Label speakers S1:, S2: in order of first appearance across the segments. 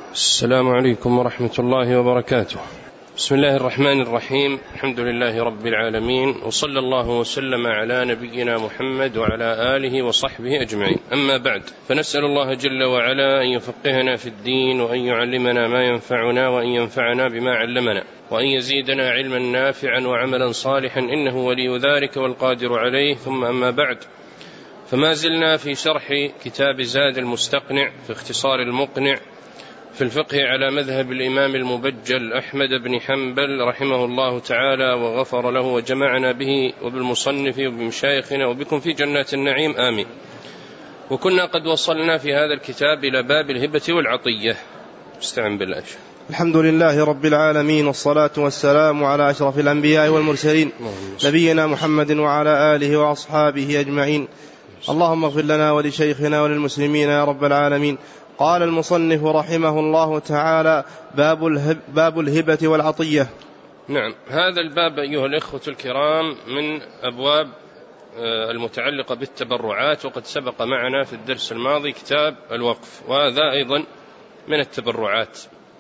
S1: السلام عليكم ورحمة الله وبركاته. بسم الله الرحمن الرحيم. الحمد لله رب العالمين، وصلى الله وسلم على نبينا محمد وعلى آله وصحبه أجمعين. أما بعد، فنسأل الله جل وعلا أن يفقهنا في الدين، وأن يعلمنا ما ينفعنا، وأن ينفعنا بما علمنا، وأن يزيدنا علما نافعا وعملا صالحا، إنه ولي ذلك والقادر عليه. ثم أما بعد، فما زلنا في شرح كتاب زاد المستقنع في اختصار المقنع في الفقه على مذهب الإمام المبجل أحمد بن حنبل رحمه الله تعالى وغفر له، وجمعنا به وبالمصنف وبمشايخنا وبكم في جنات النعيم آمين. وكنا قد وصلنا في هذا الكتاب إلى باب الهبة والعطية. استعن بالله.
S2: الحمد لله رب العالمين، والصلاة والسلام على أشرف الأنبياء والمرسلين نبينا محمد وعلى آله وأصحابه أجمعين. اللهم اغفر لنا ولشيخنا وللمسلمين يا رب العالمين. قال المصنف رحمه الله تعالى: باب الهبة والعطية.
S1: نعم، هذا الباب أيها الإخوة الكرام من أبواب المتعلقة بالتبرعات، وقد سبق معنا في الدرس الماضي كتاب الوقف، وهذا أيضا من التبرعات،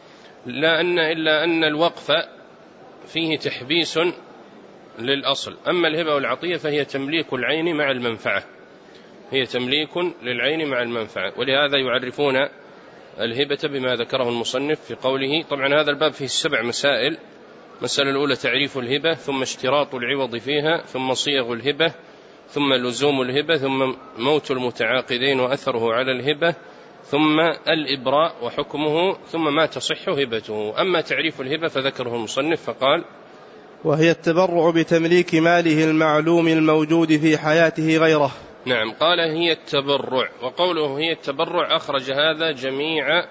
S1: إلا أن الوقف فيه تحبيس للأصل. أما الهبة والعطية فهي تمليك العين مع المنفعة، هي تمليك للعين مع المنفعة. ولهذا يعرفون الهبة بما ذكره المصنف في قوله. طبعا هذا الباب فيه 7 مسائل. المسألة الأولى تعريف الهبة، ثم اشتراط العوض فيها، ثم صيغ الهبة، ثم لزوم الهبة، ثم موت المتعاقدين وأثره على الهبة، ثم الإبراء وحكمه، ثم ما تصح هبته. أما تعريف الهبة فذكره المصنف فقال:
S2: وهي التبرع بتمليك ماله المعلوم الموجود في حياته غيره.
S1: نعم، قال هي التبرع، وقوله هي التبرع أخرج هذا جميع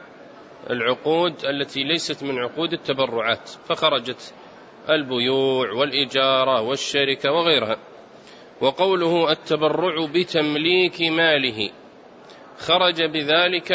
S1: العقود التي ليست من عقود التبرعات، فخرجت البيوع والإجارة والشركة وغيرها. وقوله التبرع بتمليك ماله خرج بذلك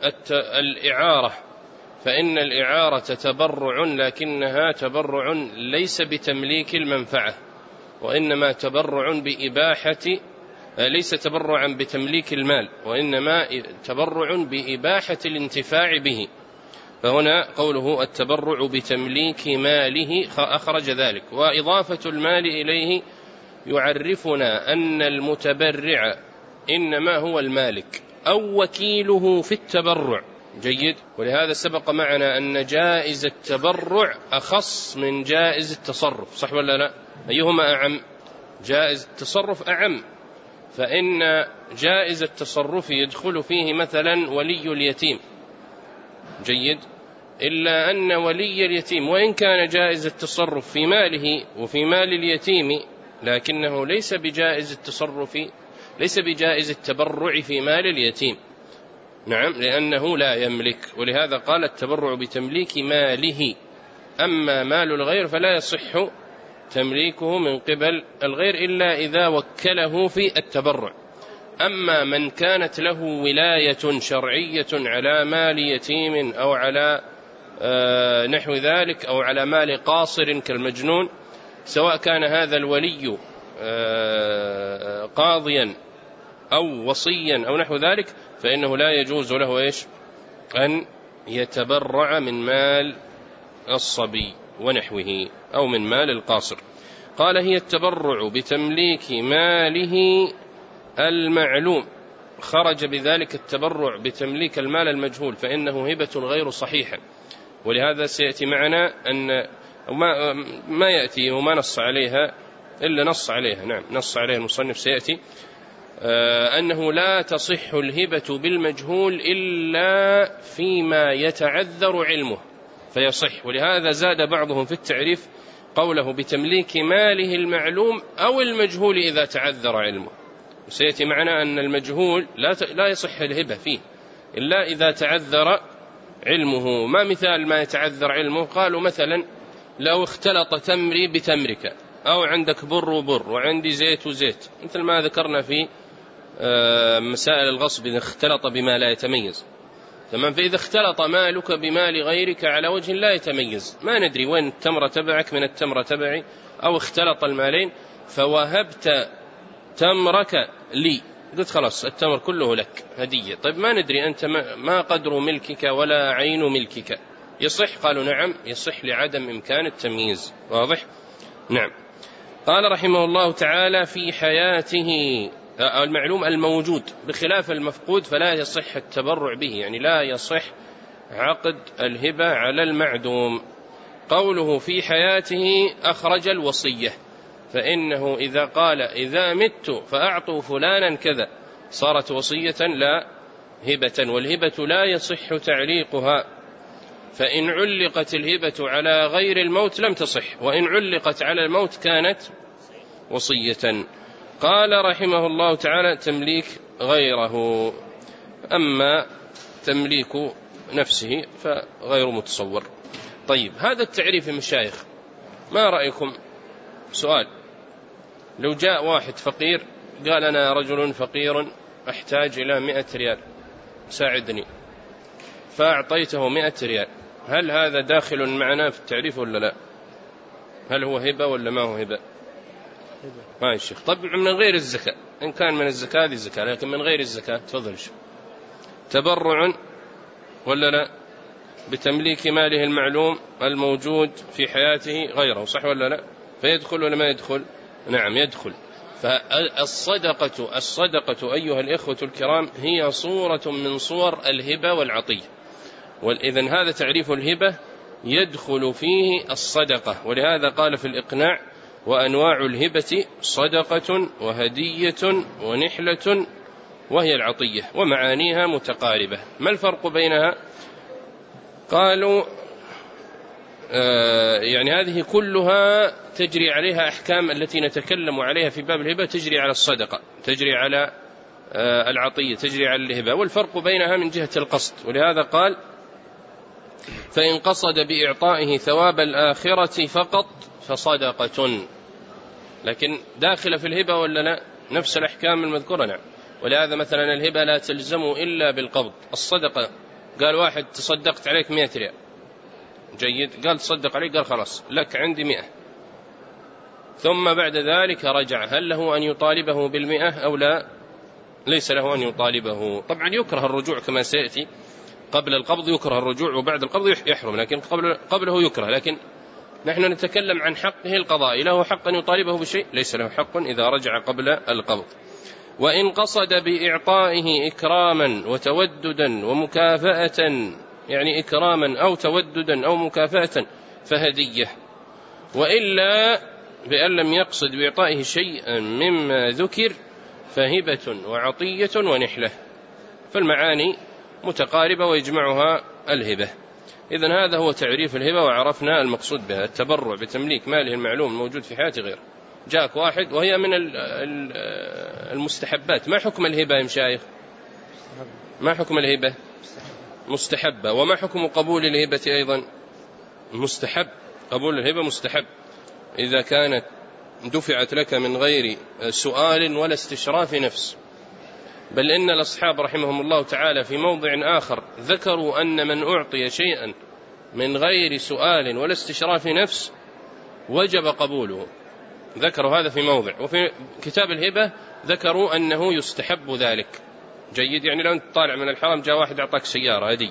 S1: الإعارة، فإن الإعارة تبرع، لكنها تبرع ليس بتمليك المنفعة، وإنما تبرع بإباحة، ليس تبرعا بتمليك المال، وإنما تبرع بإباحة الانتفاع به. فهنا قوله التبرع بتمليك ماله أخرج ذلك. وإضافة المال إليه يعرفنا أن المتبرع إنما هو المالك أو وكيله في التبرع. جيد. ولهذا سبق معنا أن جائز التبرع أخص من جائز التصرف، صح ولا لا؟ أيهما أعم؟ جائز التصرف أعم، فإن جائز التصرف يدخل فيه مثلا ولي اليتيم. جيد. إلا أن ولي اليتيم وإن كان جائز التصرف في ماله وفي مال اليتيم، لكنه ليس بجائز التصرف، ليس بجائز التبرع في مال اليتيم. نعم، لأنه لا يملك. ولهذا قال التبرع بتمليك ماله. أما مال الغير فلا يصح تمليكه من قبل الغير إلا إذا وكله في التبرع. أما من كانت له ولاية شرعية على مال يتيم أو على نحو ذلك، أو على مال قاصر كالمجنون، سواء كان هذا الولي قاضيا أو وصيا أو نحو ذلك، فإنه لا يجوز له أن يتبرع من مال الصبي ونحوه أو من مال القاصر. قال هي التبرع بتمليك ماله المعلوم، خرج بذلك التبرع بتمليك المال المجهول، فإنه هبة غير صحيحة. ولهذا سيأتي معنا أن ما يأتي وما نص عليها إلا نص عليها، نعم نص عليها المصنف سيأتي، أنه لا تصح الهبة بالمجهول إلا فيما يتعذر علمه فيصح. ولهذا زاد بعضهم في التعريف قوله بتمليك ماله المعلوم أو المجهول إذا تعذر علمه. وسيأتي معنا أن المجهول لا يصح الهبة فيه إلا إذا تعذر علمه. ما مثال ما يتعذر علمه؟ قالوا مثلا لو اختلط تمري بتمرك، أو عندك بر وبر وعندي زيت وزيت، مثل ما ذكرنا في مسائل الغصب إذا اختلط بما لا يتميز. تمام. فإذا اختلط مالك بمال غيرك على وجه لا يتميز، ما ندري وين التمرة تبعك من التمرة تبعي، أو اختلط المالين فوهبت تمرك لي، قلت خلاص التمر كله لك هدية. طيب ما ندري أنت ما قدر ملكك ولا عين ملكك، يصح؟ قالوا نعم يصح لعدم إمكان التمييز. واضح؟ نعم. قال رحمه الله تعالى في حياته المعلوم الموجود بخلاف المفقود فلا يصح التبرع به، يعني لا يصح عقد الهبة على المعدوم. قوله في حياته أخرج الوصية، فإنه إذا قال إذا مت فأعطوا فلانا كذا صارت وصية لا هبة، والهبة لا يصح تعليقها، فإن علقت الهبة على غير الموت لم تصح، وإن علقت على الموت كانت وصية. قال رحمه الله تعالى تمليك غيره، أما تمليك نفسه فغير متصور. طيب هذا التعريف المشايخ ما رأيكم؟ سؤال: لو جاء واحد فقير قال أنا رجل فقير أحتاج إلى 100 ريال ساعدني، فأعطيته 100 ريال، هل هذا داخل معنا في التعريف ولا لا؟ هل هو هبة ولا ما هو هبة؟ ما الشيخ. طبعا من غير الزكاة، إن كان من الزكاة هذه الزكاة، لكن من غير الزكاة تفضل شيخ. تبرع ولا لا بتمليك ماله المعلوم الموجود في حياته غيره، صح ولا لا؟ فيدخل ولا ما يدخل؟ نعم يدخل. فالصدقة أيها الإخوة الكرام هي صورة من صور الهبة والعطية، وإذن هذا تعريف الهبة يدخل فيه الصدقة، ولهذا قال في الإقناع: وأنواع الهبة صدقة وهدية ونحلة وهي العطية، ومعانيها متقاربة. ما الفرق بينها؟ قالوا يعني هذه كلها تجري عليها أحكام التي نتكلم عليها في باب الهبة، تجري على الصدقة، تجري على العطية، تجري على الهبة، والفرق بينها من جهة القصد. ولهذا قال: فإن قصد بإعطائه ثواب الآخرة فقط فصدقة. لكن داخل في الهبة ولا لا؟ نفس الأحكام المذكورة. نعم. ولهذا مثلا الهبة لا تلزم إلا بالقبض. الصدقة قال واحد تصدقت عليك 100 ريال، جيد، قال تصدق عليك، قال خلاص لك عندي 100، ثم بعد ذلك رجع، هل له أن يطالبه بال100 أو لا؟ ليس له أن يطالبه. طبعا يكره الرجوع كما سيأتي، قبل القبض يكره الرجوع وبعد القبض يحرم، لكن قبله يكره. لكن نحن نتكلم عن حقه القضائي، له حق أن يطالبه بشيء؟ ليس له حق إذا رجع قبل القبض. وإن قصد بإعطائه إكراما وتوددا ومكافأة، يعني إكراما أو توددا أو مكافأة فهدية، وإلا بأن لم يقصد بإعطائه شيئا مما ذكر فهبة وعطية ونحلة، فالمعاني متقاربة ويجمعها الهبة. إذن هذا هو تعريف الهبة، وعرفنا المقصود بها: التبرع بتمليك ماله المعلوم الموجود في حياته غيره. جاءك واحد وهي من المستحبات. ما حكم الهبة يا مشايخ؟ ما حكم الهبة؟ مستحبة. وما حكم قبول الهبة أيضا؟ مستحب. قبول الهبة مستحب إذا كانت دفعت لك من غير سؤال ولا استشراف نفس. بل إن الأصحاب رحمهم الله تعالى في موضع آخر ذكروا أن من أعطي شيئا من غير سؤال ولا استشراف نفس وجب قبوله، ذكروا هذا في موضع. وفي كتاب الهبة ذكروا أنه يستحب ذلك. جيد، يعني لو أنت طالع من الحرم جاء واحد أعطاك سيارة هدية،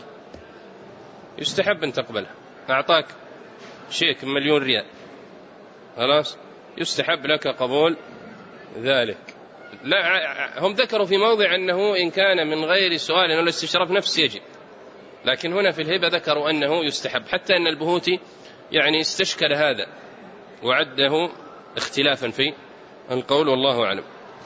S1: يستحب أن تقبلها. أعطاك شيك 1,000,000 ريال، خلاص يستحب لك قبول ذلك. لا، هم ذكروا في موضع أنه إن كان من غير سؤال ولا استشراف نفس يجب، لكن هنا في الهبة ذكروا أنه يستحب، حتى أن البهوتي يعني استشكل هذا وعده اختلافا في القول، والله أعلم.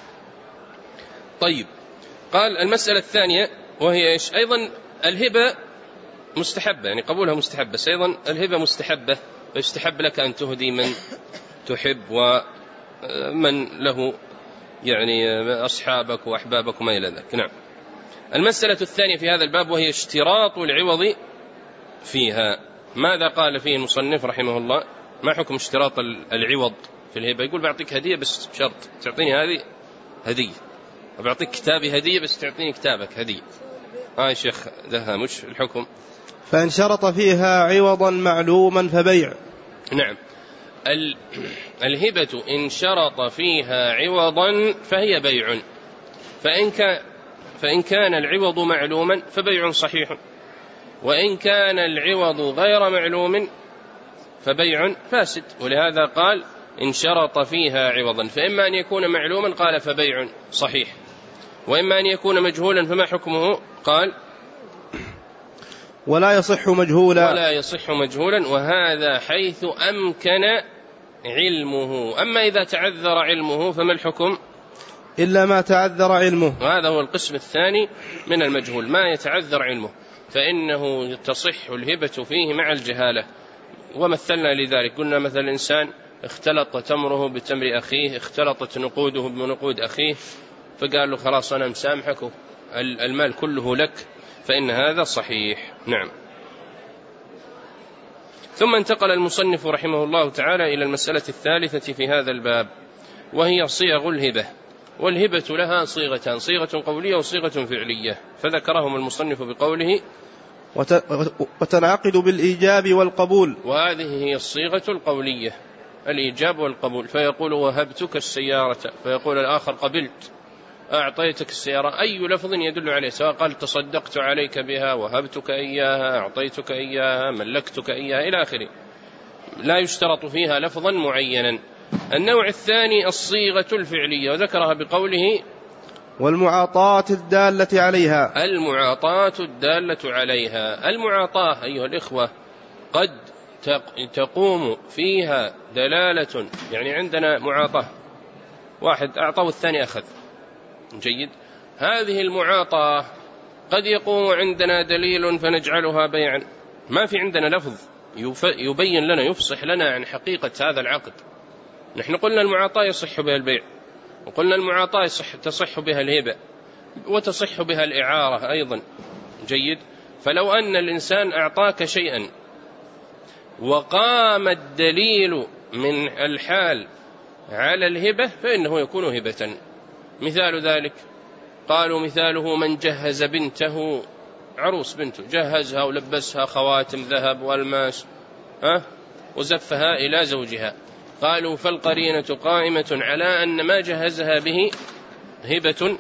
S1: طيب، قال المسألة الثانية وهي إيش؟ أيضا الهبة مستحبة، يعني قبولها مستحب، بس أيضا الهبة مستحبة، ويستحب لك أن تهدي من تحب ومن له يعني أصحابك وأحبابك وما إلى ذلك. نعم. المسألة الثانية في هذا الباب وهي اشتراط العوض فيها. ماذا قال فيه المصنف رحمه الله؟ ما حكم اشتراط العوض في الهبة؟ يقول بعطيك هدية بس بشرط تعطيني هذه هدية، وبعطيك كتابي هدية بس تعطيني كتابك هدية. يا شيخ ده مش الحكم.
S2: فإن شرط فيها عوضا معلوما فبيع.
S1: نعم. الهبة إن شرط فيها عوضا فهي بيع، فإن كان العوض معلوما فبيع صحيح، وإن كان العوض غير معلوم فبيع فاسد. ولهذا قال إن شرط فيها عوضا، فإما أن يكون معلوما قال فبيع صحيح، وإما أن يكون مجهولا فما حكمه؟ قال
S2: ولا يصح مجهولا.
S1: وهذا حيث أمكن علمه. أما إذا تعذر علمه فما الحكم؟
S2: إلا ما تعذر علمه.
S1: وهذا هو القسم الثاني من المجهول، ما يتعذر علمه فإنه تصح الهبة فيه مع الجهالة. ومثلنا لذلك، قلنا مثل الإنسان اختلط تمره بتمر أخيه، اختلطت نقوده بنقود أخيه، فقال له خلاص أنا مسامحك المال كله لك، فإن هذا صحيح. نعم. ثم انتقل المصنف رحمه الله تعالى إلى المسألة الثالثة في هذا الباب، وهي صيغ الهبة. والهبة لها صيغتان، صيغة قولية وصيغة فعلية، فذكرهم المصنف بقوله
S2: وتنعقد بالإيجاب والقبول.
S1: وهذه هي الصيغة القولية، الإيجاب والقبول. فيقول وهبتك السيارة، فيقول الآخر قبلت، أعطيتك السيارة، أي لفظ يدل عليه، سواء قال تصدقت عليك بها، وهبتك إياها، أعطيتك إياها، ملكتك إياها إلى آخره، لا يشترط فيها لفظا معينا. النوع الثاني الصيغة الفعلية، وذكرها بقوله
S2: والمعاطاة الدالة عليها.
S1: المعاطاة الدالة عليها. المعاطاة أيها الإخوة قد تقوم فيها دلالة، يعني عندنا معاطاة، واحد أعطى والثاني أخذ، جيد، هذه المعاطاة قد يقوم عندنا دليل فنجعلها بيعا، ما في عندنا لفظ يبين لنا يفصح لنا عن حقيقة هذا العقد. نحن قلنا المعاطاة يصح بها البيع، وقلنا المعاطاة تصح بها الهبة، وتصح بها الإعارة أيضا، جيد. فلو أن الإنسان أعطاك شيئا وقام الدليل من الحال على الهبة فإنه يكون هبة. مثال ذلك قالوا مثاله من جهز بنته، عروس بنته، جهزها ولبسها خواتم ذهب والماس وزفها إلى زوجها، قالوا فالقرينة قائمة على أن ما جهزها به هبة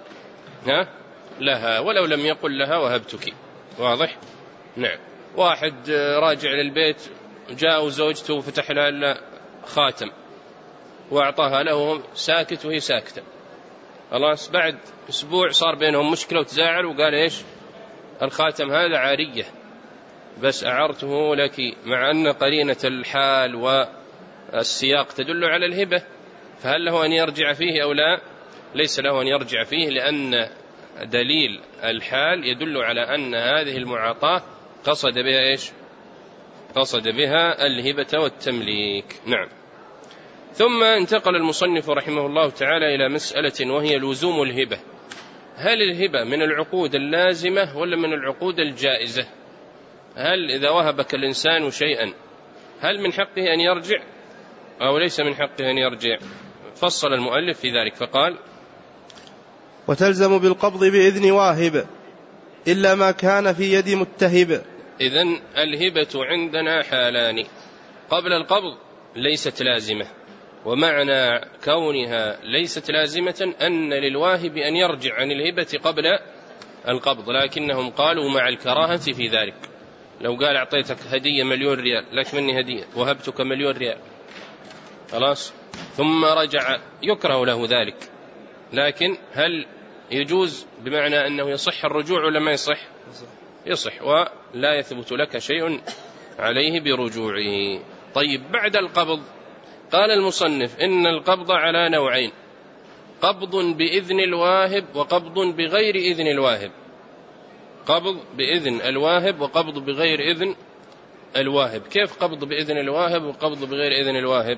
S1: لها ولو لم يقل لها وهبتك. واضح؟ نعم. واحد راجع للبيت جاء زوجته وفتح لها خاتم وأعطاها له ساكت وهي ساكتة، خلاص بعد أسبوع صار بينهم مشكلة وتزاعل، وقال إيش الخاتم هذا عارية بس أعرته لك، مع أن قرينة الحال والسياق تدل على الهبة، فهل له أن يرجع فيه أو لا؟ ليس له أن يرجع فيه، لأن دليل الحال يدل على أن هذه المعاطاة قصد بها إيش؟ قصد بها الهبة والتمليك. نعم. ثم انتقل المصنف رحمه الله تعالى إلى مسألة وهي لزوم الهبة. هل الهبة من العقود اللازمة ولا من العقود الجائزة؟ هل إذا وهبك الإنسان شيئا هل من حقه أن يرجع أو ليس من حقه أن يرجع؟ فصل المؤلف في ذلك فقال
S2: وتلزم بالقبض بإذن واهب إلا ما كان في يد متهب.
S1: إذن الهبة عندنا حالان، قبل القبض ليست لازمة، ومعنى كونها ليست لازمة أن للواهب أن يرجع عن الهبة قبل القبض، لكنهم قالوا مع الكراهة في ذلك. لو قال أعطيتك هدية 1,000,000 ريال، لك مني هدية، وهبتك 1,000,000 ريال، خلاص، ثم رجع، يكره له ذلك، لكن هل يجوز بمعنى أنه يصح الرجوع ولا ما يصح؟ يصح، ولا يثبت لك شيء عليه برجوعه. طيب بعد القبض قال المصنف إن القبض على نوعين، قبض بإذن الواهب وقبض بغير إذن الواهب. قبض بإذن الواهب وقبض بغير إذن الواهب. كيف قبض بإذن الواهب وقبض بغير إذن الواهب؟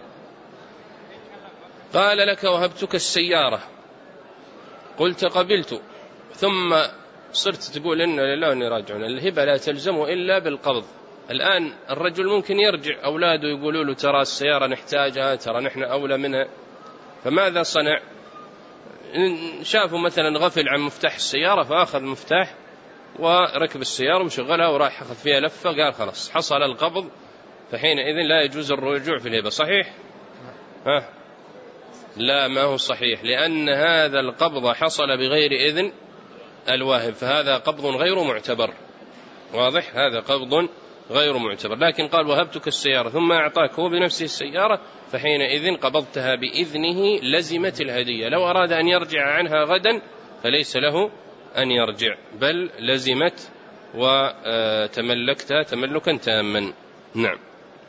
S1: قال لك وهبتك السيارة، قلت قبلت، ثم صرت تقول إن لله وإنا راجعون، الهبة لا تلزم إلا بالقبض. الآن الرجل ممكن يرجع، أولاده يقولوا له ترى السيارة نحتاجها، ترى نحن أولى منها، فماذا صنع؟ شافوا مثلا غفل عن مفتاح السيارة فأخذ المفتاح وركب السيارة وشغلها وراح أخذ فيها لفة، قال خلاص حصل القبض، فحينئذ لا يجوز الرجوع في الهبة. صحيح؟ لا، ما هو صحيح، لأن هذا القبض حصل بغير إذن الواهب، فهذا قبض غير معتبر. واضح؟ هذا قبض غير معتبر. لكن قال وهبتك السيارة ثم أعطاك هو بنفسه السيارة، فحينئذ قبضتها بإذنه لزمت الهدية. لو أراد أن يرجع عنها غدا فليس له أن يرجع، بل لزمت وتملكتها تملكا تاما. نعم.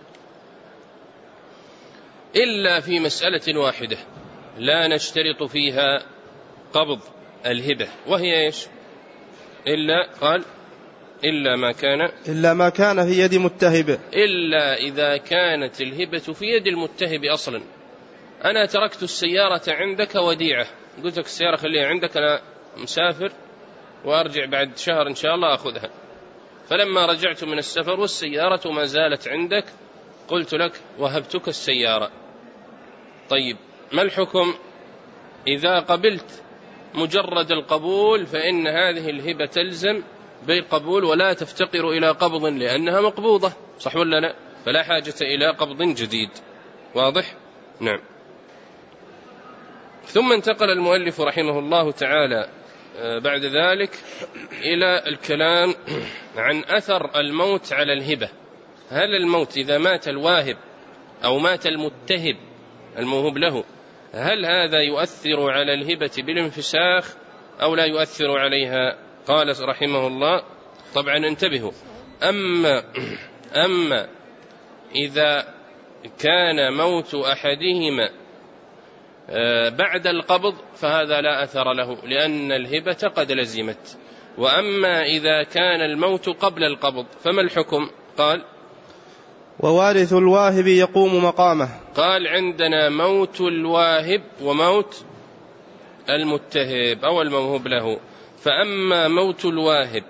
S1: إلا في مسألة واحدة لا نشترط فيها قبض الهبة، وهي إيش؟ قال إلا ما كان في يد متهب، إلا إذا كانت الهبة في يد المتهب أصلا. أنا تركت السيارة عندك وديعة، قلت لك السيارة خليها عندك، أنا مسافر وأرجع بعد شهر إن شاء الله أخذها. فلما رجعت من السفر والسيارة ما زالت عندك قلت لك وهبتك السيارة. طيب ما الحكم؟ إذا قبلت مجرد القبول فإن هذه الهبة تلزم بالقبول ولا تفتقر إلى قبض لأنها مقبوضة، صح ولا لا؟ فلا حاجة إلى قبض جديد. واضح؟ نعم. ثم انتقل المؤلف رحمه الله تعالى بعد ذلك إلى الكلام عن أثر الموت على الهبة. هل الموت إذا مات الواهب أو مات المتهب الموهوب له، هل هذا يؤثر على الهبة بالانفساخ أو لا يؤثر عليها؟ قال رحمه الله، طبعا انتبهوا، أما إذا كان موت أحدهما بعد القبض فهذا لا أثر له لأن الهبة قد لزمت. وأما إذا كان الموت قبل القبض فما الحكم؟ قال
S2: ووارث الواهب يقوم مقامه. قال
S1: عندنا موت الواهب وموت المتهب أو الموهوب له. فأما موت الواهب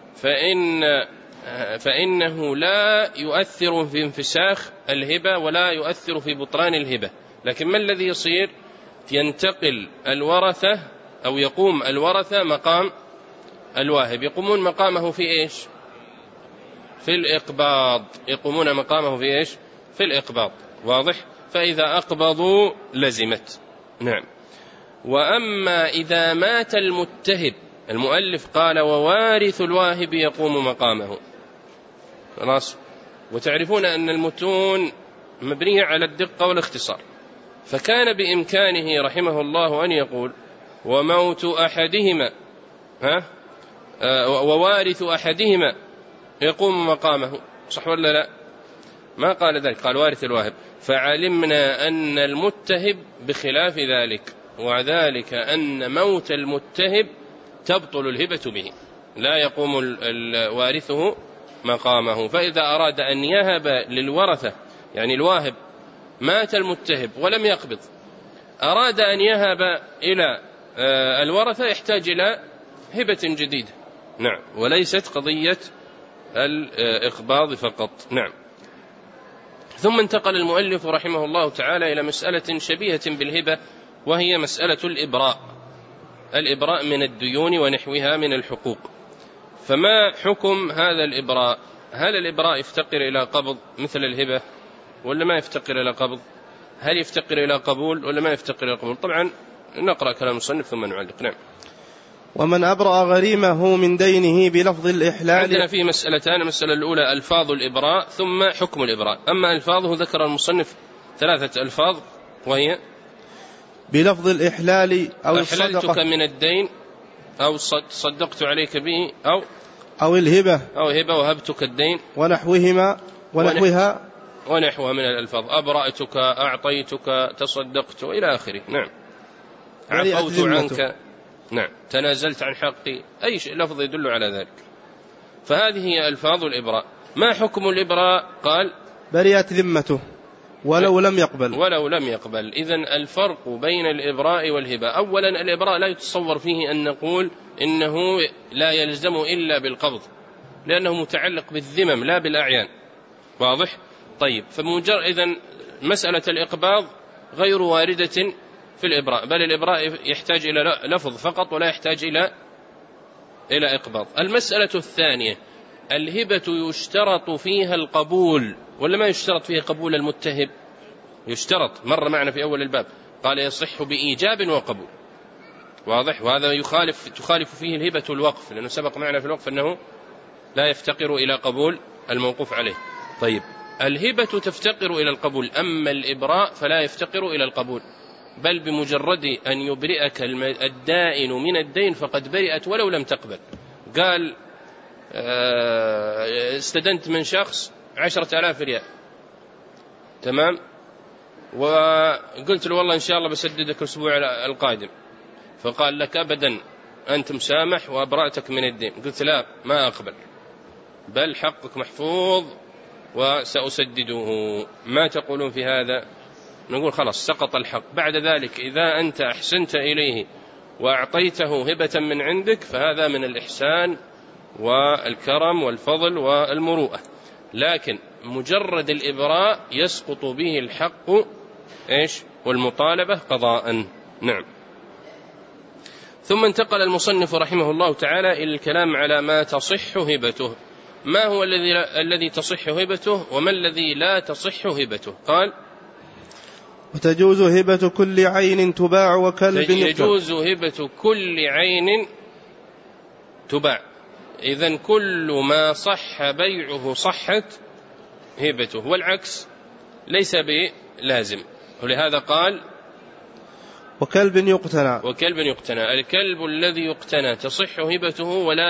S1: فإنه لا يؤثر في انفساخ الهبة ولا يؤثر في بطلان الهبة. لكن ما الذي يصير؟ ينتقل الورثة أو يقوم الورثة مقام الواهب، يقومون مقامه في إيش؟ في الإقباض، يقومون مقامه في إيش؟ في الإقباض. واضح؟ فإذا أقبضوا لزمت. نعم. وأما إذا مات المتهب، المؤلف قال ووارث الواهب يقوم مقامه. خلاص. وتعرفون أن المتون مبنية على الدقة والاختصار، فكان بإمكانه رحمه الله أن يقول وموت أحدهما ووارث أحدهما يقوم مقامه، صح ولا لا؟ ما قال ذلك، قال وارث الواهب. فعلمنا أن المتهب بخلاف ذلك، وذلك أن موت المتهب تبطل الهبة به، لا يقوم وارثه مقامه. فإذا أراد أن يهب للورثة، يعني الواهب مات المتهب ولم يقبض، أراد أن يهب إلى الورثة يحتاج إلى هبة جديدة. نعم. وليست قضية الإقباض فقط. نعم. ثم انتقل المؤلف رحمه الله تعالى إلى مسألة شبيهة بالهبة، وهي مسألة الإبراء من الديون ونحوها من الحقوق. فما حكم هذا الإبراء؟ هل الإبراء يفتقر إلى قبض مثل الهبة ولا ما يفتقر إلى قبض؟ هل يفتقر إلى قبول ولا ما يفتقر إلى قبول؟ طبعا نقرأ كلام المصنف ثم نعلق. نعم.
S2: ومن أبرأ غريمه من دينه بلفظ الإحلال.
S1: عندنا فيه مسألتان، المسألة الأولى ألفاظ الإبراء ثم حكم الإبراء. أما ألفاظه ذكر المصنف 3 ألفاظ، وهي
S2: بلفظ الإحلال أو الصدقة،
S1: أحللتك من الدين أو صدقت عليك به
S2: أو الهبة
S1: وهبتك الدين
S2: ونحوها
S1: من الألفاظ، أبرأتك، أعطيتك، تصدقت إلى آخره. نعم. عفوت عنك، نعم، تنازلت عن حقي، أي شيء لفظ يدل على ذلك. فهذه هي ألفاظ الإبراء. ما حكم الإبراء؟ قال
S2: برئت ذمته ولو لم يقبل. إذن الفرق بين الإبراء والهبة، أولا الإبراء لا يتصور فيه أن نقول إنه لا يلزم إلا بالقبض، لأنه متعلق بالذمم لا بالأعيان. واضح؟ طيب. إذن مسألة الإقباض غير واردة في الإبراء، بل الإبراء يحتاج إلى لفظ فقط ولا يحتاج إلى إقباض. المسألة الثانية، الهبة يشترط فيها القبول ولا ما يشترط فيها قبول المتهب؟ يشترط، مر معنا في أول الباب،
S1: قال يصح بإيجاب وقبول، واضح؟ وهذا تخالف فيه الهبة الوقف، لأنه سبق معنا في الوقف أنه لا يفتقر إلى قبول الموقوف عليه. طيب الهبة تفتقر إلى القبول، أما الإبراء فلا يفتقر إلى القبول، بل بمجرد أن يبرئك الدائن من الدين فقد برئت ولو لم تقبل. قال استدنت من شخص 10,000 ريال، تمام، وقلت له والله إن شاء الله بسددك الأسبوع القادم، فقال لك أبدا أنت مسامح وأبرأتك من الدين. قلت لا، ما أقبل، بل حقك محفوظ وسأسدده. ما تقولون في هذا؟ نقول خلاص سقط الحق. بعد ذلك إذا أنت أحسنت إليه وأعطيته هبة من عندك فهذا من الإحسان والكرم والفضل والمروءة، لكن مجرد الإبراء يسقط به الحق والمطالبة قضاء. نعم. ثم انتقل المصنف رحمه الله تعالى إلى الكلام على ما تصح هبته. ما هو الذي تصح هبته وما الذي لا تصح هبته؟ قال
S2: وتجوز هبة كل عين تباع وكلب
S1: يجوز هبة كل عين تباع، إذن كل ما صح بيعه صحت هبته، والعكس ليس بلازم. ولهذا قال
S2: وكلب يقتنى.
S1: وكلب يقتنى، الكلب الذي يقتنى تصح هبته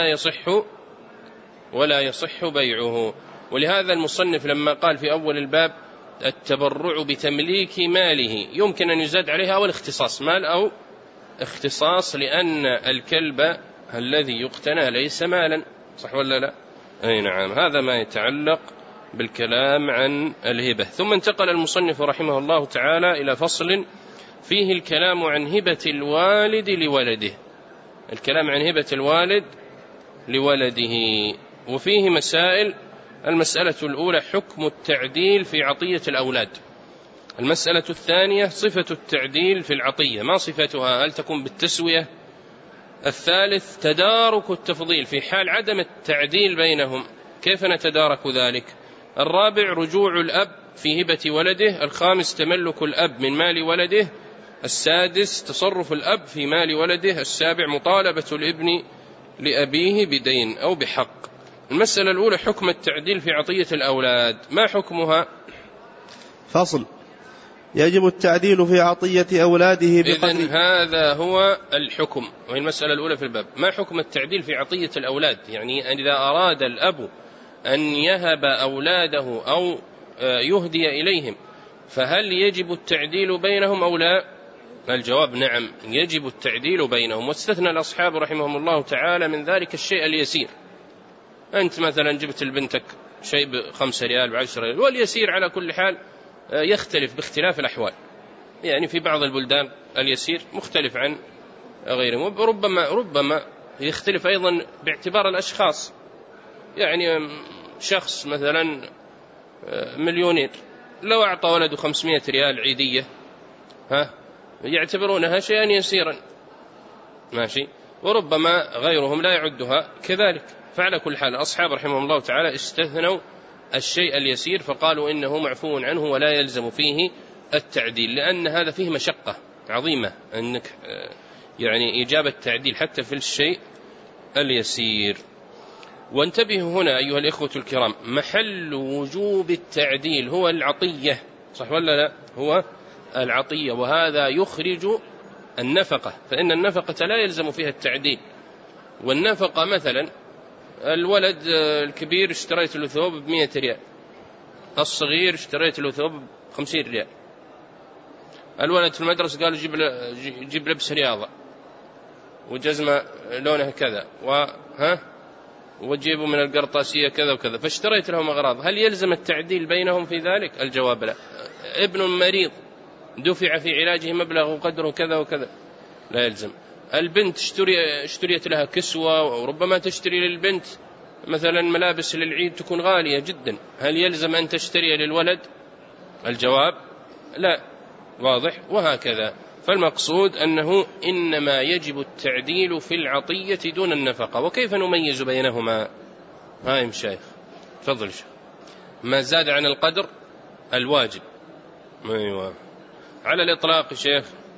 S1: ولا يصح بيعه. ولهذا المصنف لما قال في أول الباب التبرع بتمليك ماله يمكن أن يزاد عليها أو الاختصاص، مال أو اختصاص، لأن الكلب الذي يقتنى ليس مالا، صح ولا لا؟ أي نعم. هذا ما يتعلق بالكلام عن الهبة. ثم انتقل المصنف رحمه الله تعالى إلى فصل فيه الكلام عن هبة الوالد لولده، الكلام عن هبة الوالد لولده، وفيه مسائل. المسألة الأولى حكم التعديل في عطية الأولاد. المسألة الثانية صفة التعديل في العطية، ما صفتها؟ هل تكون بالتسوية؟ الثالث تدارك التفضيل في حال عدم التعديل بينهم، كيف نتدارك ذلك؟ الرابع رجوع الأب في هبة ولده. الخامس تملك الأب من مال ولده. السادس تصرف الأب في مال ولده. السابع مطالبة الابن لأبيه بدين أو بحق. المسألة الأولى حكم التعديل في عطية الأولاد، ما حكمها؟
S2: فصل يجب التعديل في عطية أولاده
S1: إذن هذا هو الحكم، وهي المسألة الأولى في الباب. ما حكم التعديل في عطية الأولاد؟ يعني إذا أراد الأب أن يهب أولاده أو يهدي إليهم فهل يجب التعديل بينهم أو لا؟ الجواب نعم، يجب التعديل بينهم. واستثنى الأصحاب رحمهم الله تعالى من ذلك الشيء اليسير. أنت مثلا جبت لبنتك شيء ب5 ريال و10 ريال، واليسير على كل حال يختلف باختلاف الأحوال، يعني في بعض البلدان اليسير مختلف عن غيرهم، ربما يختلف أيضا باعتبار الأشخاص. يعني شخص مثلا مليونير لو أعطى ولده 500 ريال عيدية يعتبرونها شيئا يسيرا، ماشي، وربما غيرهم لا يعدها كذلك. فعلى كل حال أصحاب رحمهم الله تعالى استثنوا الشيء اليسير فقالوا إنه معفو عنه ولا يلزم فيه التعديل، لأن هذا فيه مشقة عظيمة أنك يعني إيجاب التعديل حتى في الشيء اليسير. وانتبهوا هنا أيها الإخوة الكرام، محل وجوب التعديل هو العطية، صح ولا لا؟ هو العطية، وهذا يخرج النفقة، فإن النفقة لا يلزم فيها التعديل. والنفقة مثلا الولد الكبير اشتريت له ثوب ب100 ريال، الصغير اشتريت له ثوب ب50 ريال. الولد في المدرسة قالوا جيب لبس رياضة وجزمة لونها كذا وجيبوا من القرطاسية كذا وكذا، فاشتريت لهم أغراض. هل يلزم التعديل بينهم في ذلك؟ الجواب لا. ابن مريض دفع في علاجه مبلغ قدره كذا وكذا، لا يلزم. البنت اشتريت لها كسوة، وربما تشتري للبنت مثلا ملابس للعيد تكون غالية جدا، هل يلزم أن تشتري للولد؟ الجواب لا، واضح. وهكذا، فالمقصود أنه إنما يجب التعديل في العطية دون النفقة. وكيف نميز بينهما؟ هاي مشايخ تفضل شيخ. ما زاد عن القدر الواجب، أيوة على الإطلاق شيخ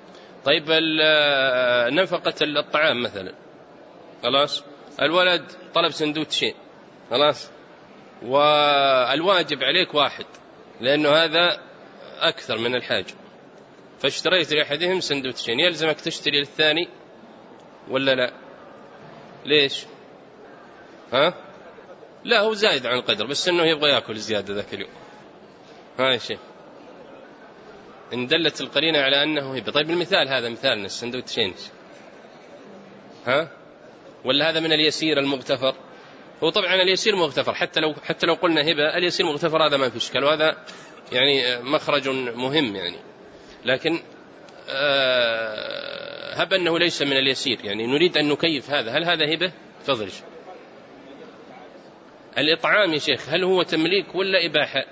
S1: طيب نفقة الطعام مثلا، خلاص الولد طلب سندوتشين، خلاص، والواجب عليك واحد لأنه هذا أكثر من الحاجة، فاشتريت لأحدهم سندوتشين، يلزمك تشتري للثاني ولا لا؟ ليش؟ لا، هو زايد عن القدر، بس إنه يبغى يأكل زيادة ذاك اليوم. هاي شيء إن دلت القرينة على أنه هبة. طيب المثال هذا مثالنا السندوتشين، ولا هذا من اليسير المغتفر؟ هو طبعا اليسير مغتفر، حتى لو قلنا هبة اليسير مغتفر، هذا ما في إشكال، وهذا يعني مخرج مهم يعني. لكن هب أنه ليس من اليسير، يعني نريد أن نكيف هذا، هل هذا هبة؟ تفضل. الإطعام يا شيخ هل هو تمليك ولا إباحة؟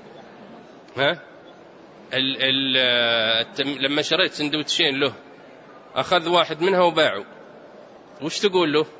S1: لما شريت سندوتشين له، أخذ واحد منها وباعه، وش تقول له؟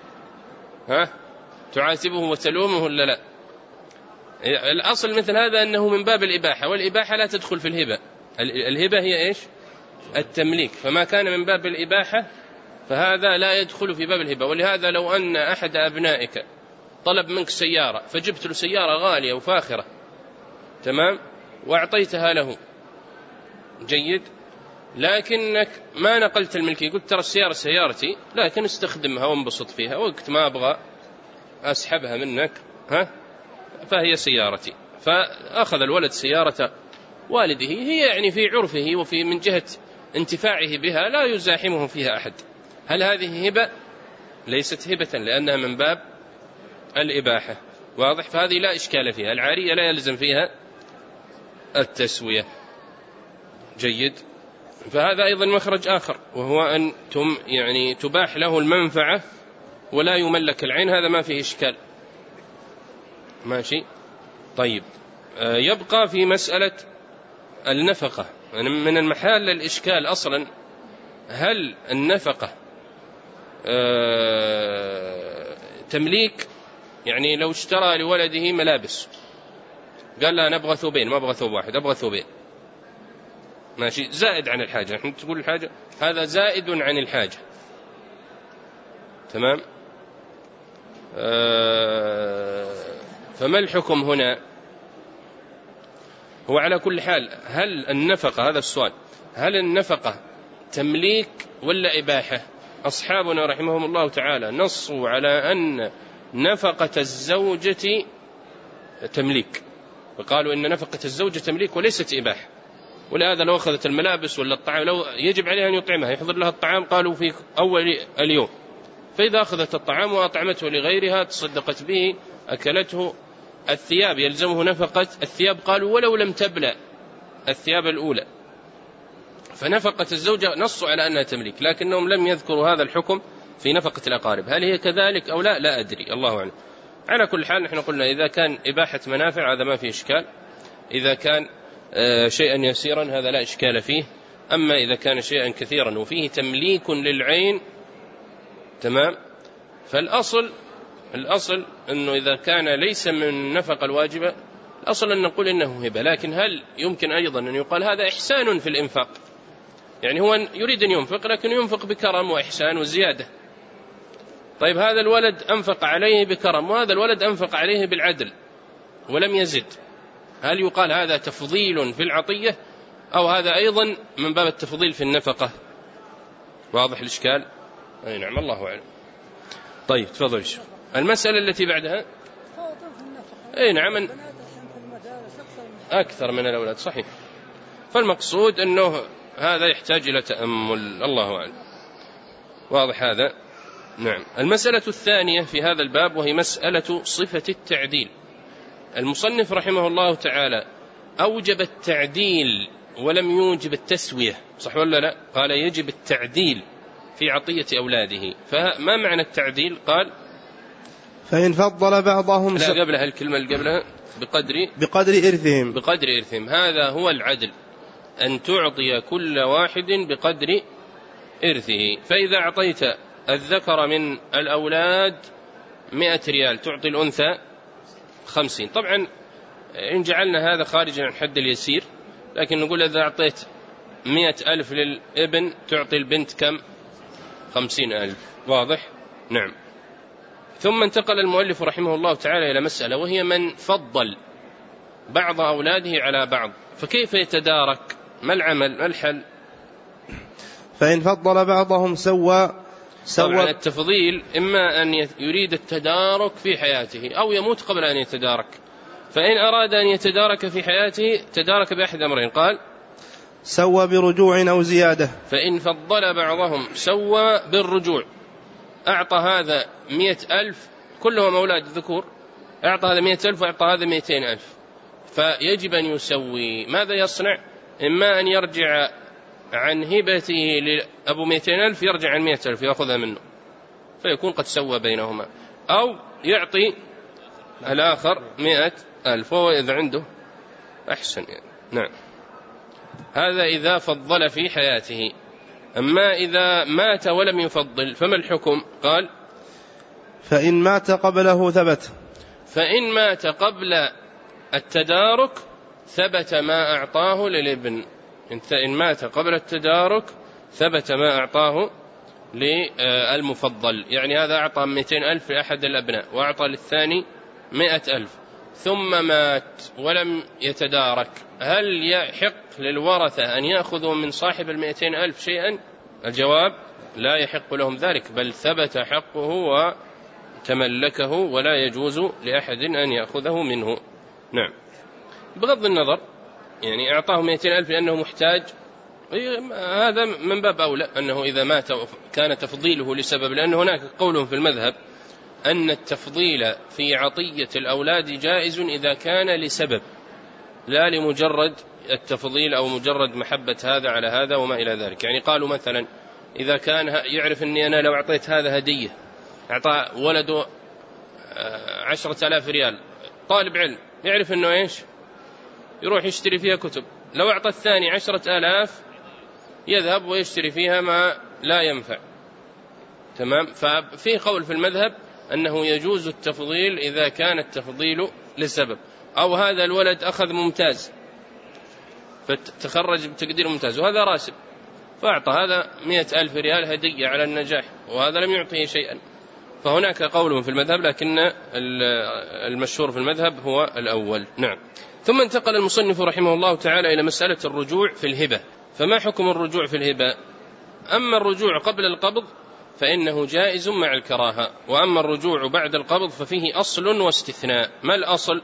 S1: تعاتبه وتلومه ولا لا؟ الأصل مثل هذا أنه من باب الإباحة، والإباحة لا تدخل في الهبة. الهبة هي إيش؟ التمليك، فما كان من باب الإباحة فهذا لا يدخل في باب الهبة. ولهذا لو أن أحد أبنائك طلب منك سيارة فجبت له سيارة غالية وفاخرة، تمام، وأعطيتها له، جيد، لكنك ما نقلت الملكية، قلت ترى السيارة سيارتي لكن استخدمها وانبسط فيها، وقت ما أبغى أسحبها منك فهي سيارتي. فأخذ الولد سيارة والده، هي يعني في عرفه وفي من جهة انتفاعه بها لا يزاحمه فيها أحد. هل هذه هبة؟ ليست هبة لأنها من باب الإباحة، واضح؟ فهذه لا إشكال فيها. العارية لا يلزم فيها التسوية، جيد. فهذا أيضا مخرج آخر، وهو أن يعني تباح له المنفعة ولا يملك العين، هذا ما فيه إشكال، ماشي. طيب يبقى في مسألة النفقة، من المحال الإشكال أصلا، هل النفقة تمليك؟ يعني لو اشترى لولده ملابس، قال له أنا أبغى ثوبين، ما أبغى ثوب واحد، أبغى ثوبين، ماشي، زائد عن الحاجة، نحن تقول الحاجة هذا زائد عن الحاجة، تمام. فما الحكم هنا؟ هو على كل حال هل النفقة، هذا السؤال، هل النفقة تمليك ولا إباحة؟ أصحابنا رحمهم الله تعالى نصوا على أن نفقة الزوجة تمليك، وقالوا إن نفقة الزوجة تمليك وليست إباحة. ولهذا لو أخذت الملابس ولا الطعام، لو يجب عليها أن يطعمها، يحضر لها الطعام قالوا في أول اليوم، فإذا أخذت الطعام وأطعمته لغيرها تصدقت به أكلته. الثياب يلزمه نفقة الثياب، قالوا ولو لم تبلى الثياب الأولى. فنفقة الزوجة نصوا على أنها تمليك، لكنهم لم يذكروا هذا الحكم في نفقة الأقارب، هل هي كذلك أو لا؟ لا أدري، الله أعلم. على كل حال نحن قلنا إذا كان إباحة منافع هذا ما فيه إشكال، إذا كان شيئا يسيرا هذا لا إشكال فيه. أما إذا كان شيئا كثيرا وفيه تمليك للعين، تمام، فالأصل أنه إذا كان ليس من نفقة الواجبة الأصل أن نقول إنه هبة. لكن هل يمكن أيضا أن يقال هذا إحسان في الإنفاق؟ يعني هو يريد أن ينفق لكن ينفق بكرم وإحسان وزيادة. طيب هذا الولد أنفق عليه بكرم، وهذا الولد أنفق عليه بالعدل ولم يزد، هل يقال هذا تفضيل في العطية أو هذا أيضا من باب التفضيل في النفقة؟ واضح الإشكال؟ أي نعم، الله أعلم. طيب تفضل. المسألة التي بعدها، أي نعم، أكثر من الأولاد، صحيح. فالمقصود أنه هذا يحتاج إلى تأمل، الله أعلم. واضح هذا؟ نعم. المسألة الثانية في هذا الباب وهي مسألة صفة التعديل. المصنف رحمه الله تعالى أوجب التعديل ولم يوجب التسوية، صح ولا لا؟ قال يجب التعديل في عطية أولاده. فما معنى التعديل؟ قال
S2: فإن فضل بعضهم،
S1: لا قبلها الكلمة اللي قبلها
S2: بقدر إرثهم.
S1: بقدر إرثهم، هذا هو العدل، أن تعطي كل واحد بقدر إرثه. فإذا أعطيت الذكر من الأولاد 100 ريال تعطي الأنثى 50. طبعا إن جعلنا هذا خارجا عن حد اليسير، لكن نقول إذا أعطيت 100,000 للابن تعطي البنت كم؟ 50,000. واضح؟ نعم. ثم انتقل المؤلف رحمه الله تعالى إلى مسألة، وهي من فضل بعض أولاده على بعض، فكيف يتدارك؟ ما العمل؟ ما الحل؟
S2: فإن فضل بعضهم سوى
S1: طبعا التفضيل إما أن يريد التدارك في حياته أو يموت قبل أن يتدارك. فإن أراد أن يتدارك في حياته تدارك بأحد أمرين، قال
S2: سوى برجوع أو زيادة.
S1: فإن فضل بعضهم سوى بالرجوع، أعطى هذا 100,000 كلهم أولاد ذكور، أعطى هذا 100,000 وأعطى هذا 200,000، فيجب أن يسوي. ماذا يصنع؟ إما أن يرجع عن هبته لأبو 200,000 يرجع عن 100,000 يأخذها منه فيكون قد سوى بينهما، أو يعطي الآخر 100,000 وهو إذا عنده أحسن يعني. نعم. هذا إذا فضل في حياته. أما إذا مات ولم يفضل فما الحكم؟ قال
S2: فإن مات قبله ثبت.
S1: فإن مات قبل التدارك ثبت ما أعطاه للابن. إن مات قبل التدارك ثبت ما أعطاه للمفضل، يعني هذا أعطى 200,000 لأحد الأبناء وأعطى للثاني 100,000 ثم مات ولم يتدارك، هل يحق للورثة أن يأخذوا من صاحب 200,000 شيئا؟ الجواب لا يحق لهم ذلك، بل ثبت حقه وتملكه ولا يجوز لأحد أن يأخذه منه. نعم. بغض النظر يعني أعطاه 200,000 لأنه محتاج، هذا من باب أولى أنه إذا مات كان تفضيله لسبب، لأن هناك قول في المذهب أن التفضيل في عطية الأولاد جائز إذا كان لسبب، لا لمجرد التفضيل أو مجرد محبة هذا على هذا وما إلى ذلك. يعني قالوا مثلا إذا كان يعرف أني أنا لو أعطيت هذا هدية، أعطى ولده 10,000 ريال، طالب علم يعرف أنه إيش يروح يشتري فيها كتب، لو أعطى الثاني 10,000 يذهب ويشتري فيها ما لا ينفع. تمام. ففي قول في المذهب أنه يجوز التفضيل إذا كان التفضيل لسبب، أو هذا الولد أخذ ممتاز فتخرج بتقدير ممتاز وهذا راسب، فأعطى هذا 100,000 ريال هدية على النجاح وهذا لم يعطيه شيئا، فهناك قول في المذهب، لكن المشهور في المذهب هو الأول. نعم. ثم انتقل المصنف رحمه الله تعالى إلى مسألة الرجوع في الهبة. فما حكم الرجوع في الهبة؟ أما الرجوع قبل القبض فإنه جائز مع الكراهة، وأما الرجوع بعد القبض ففيه أصل واستثناء. ما الأصل؟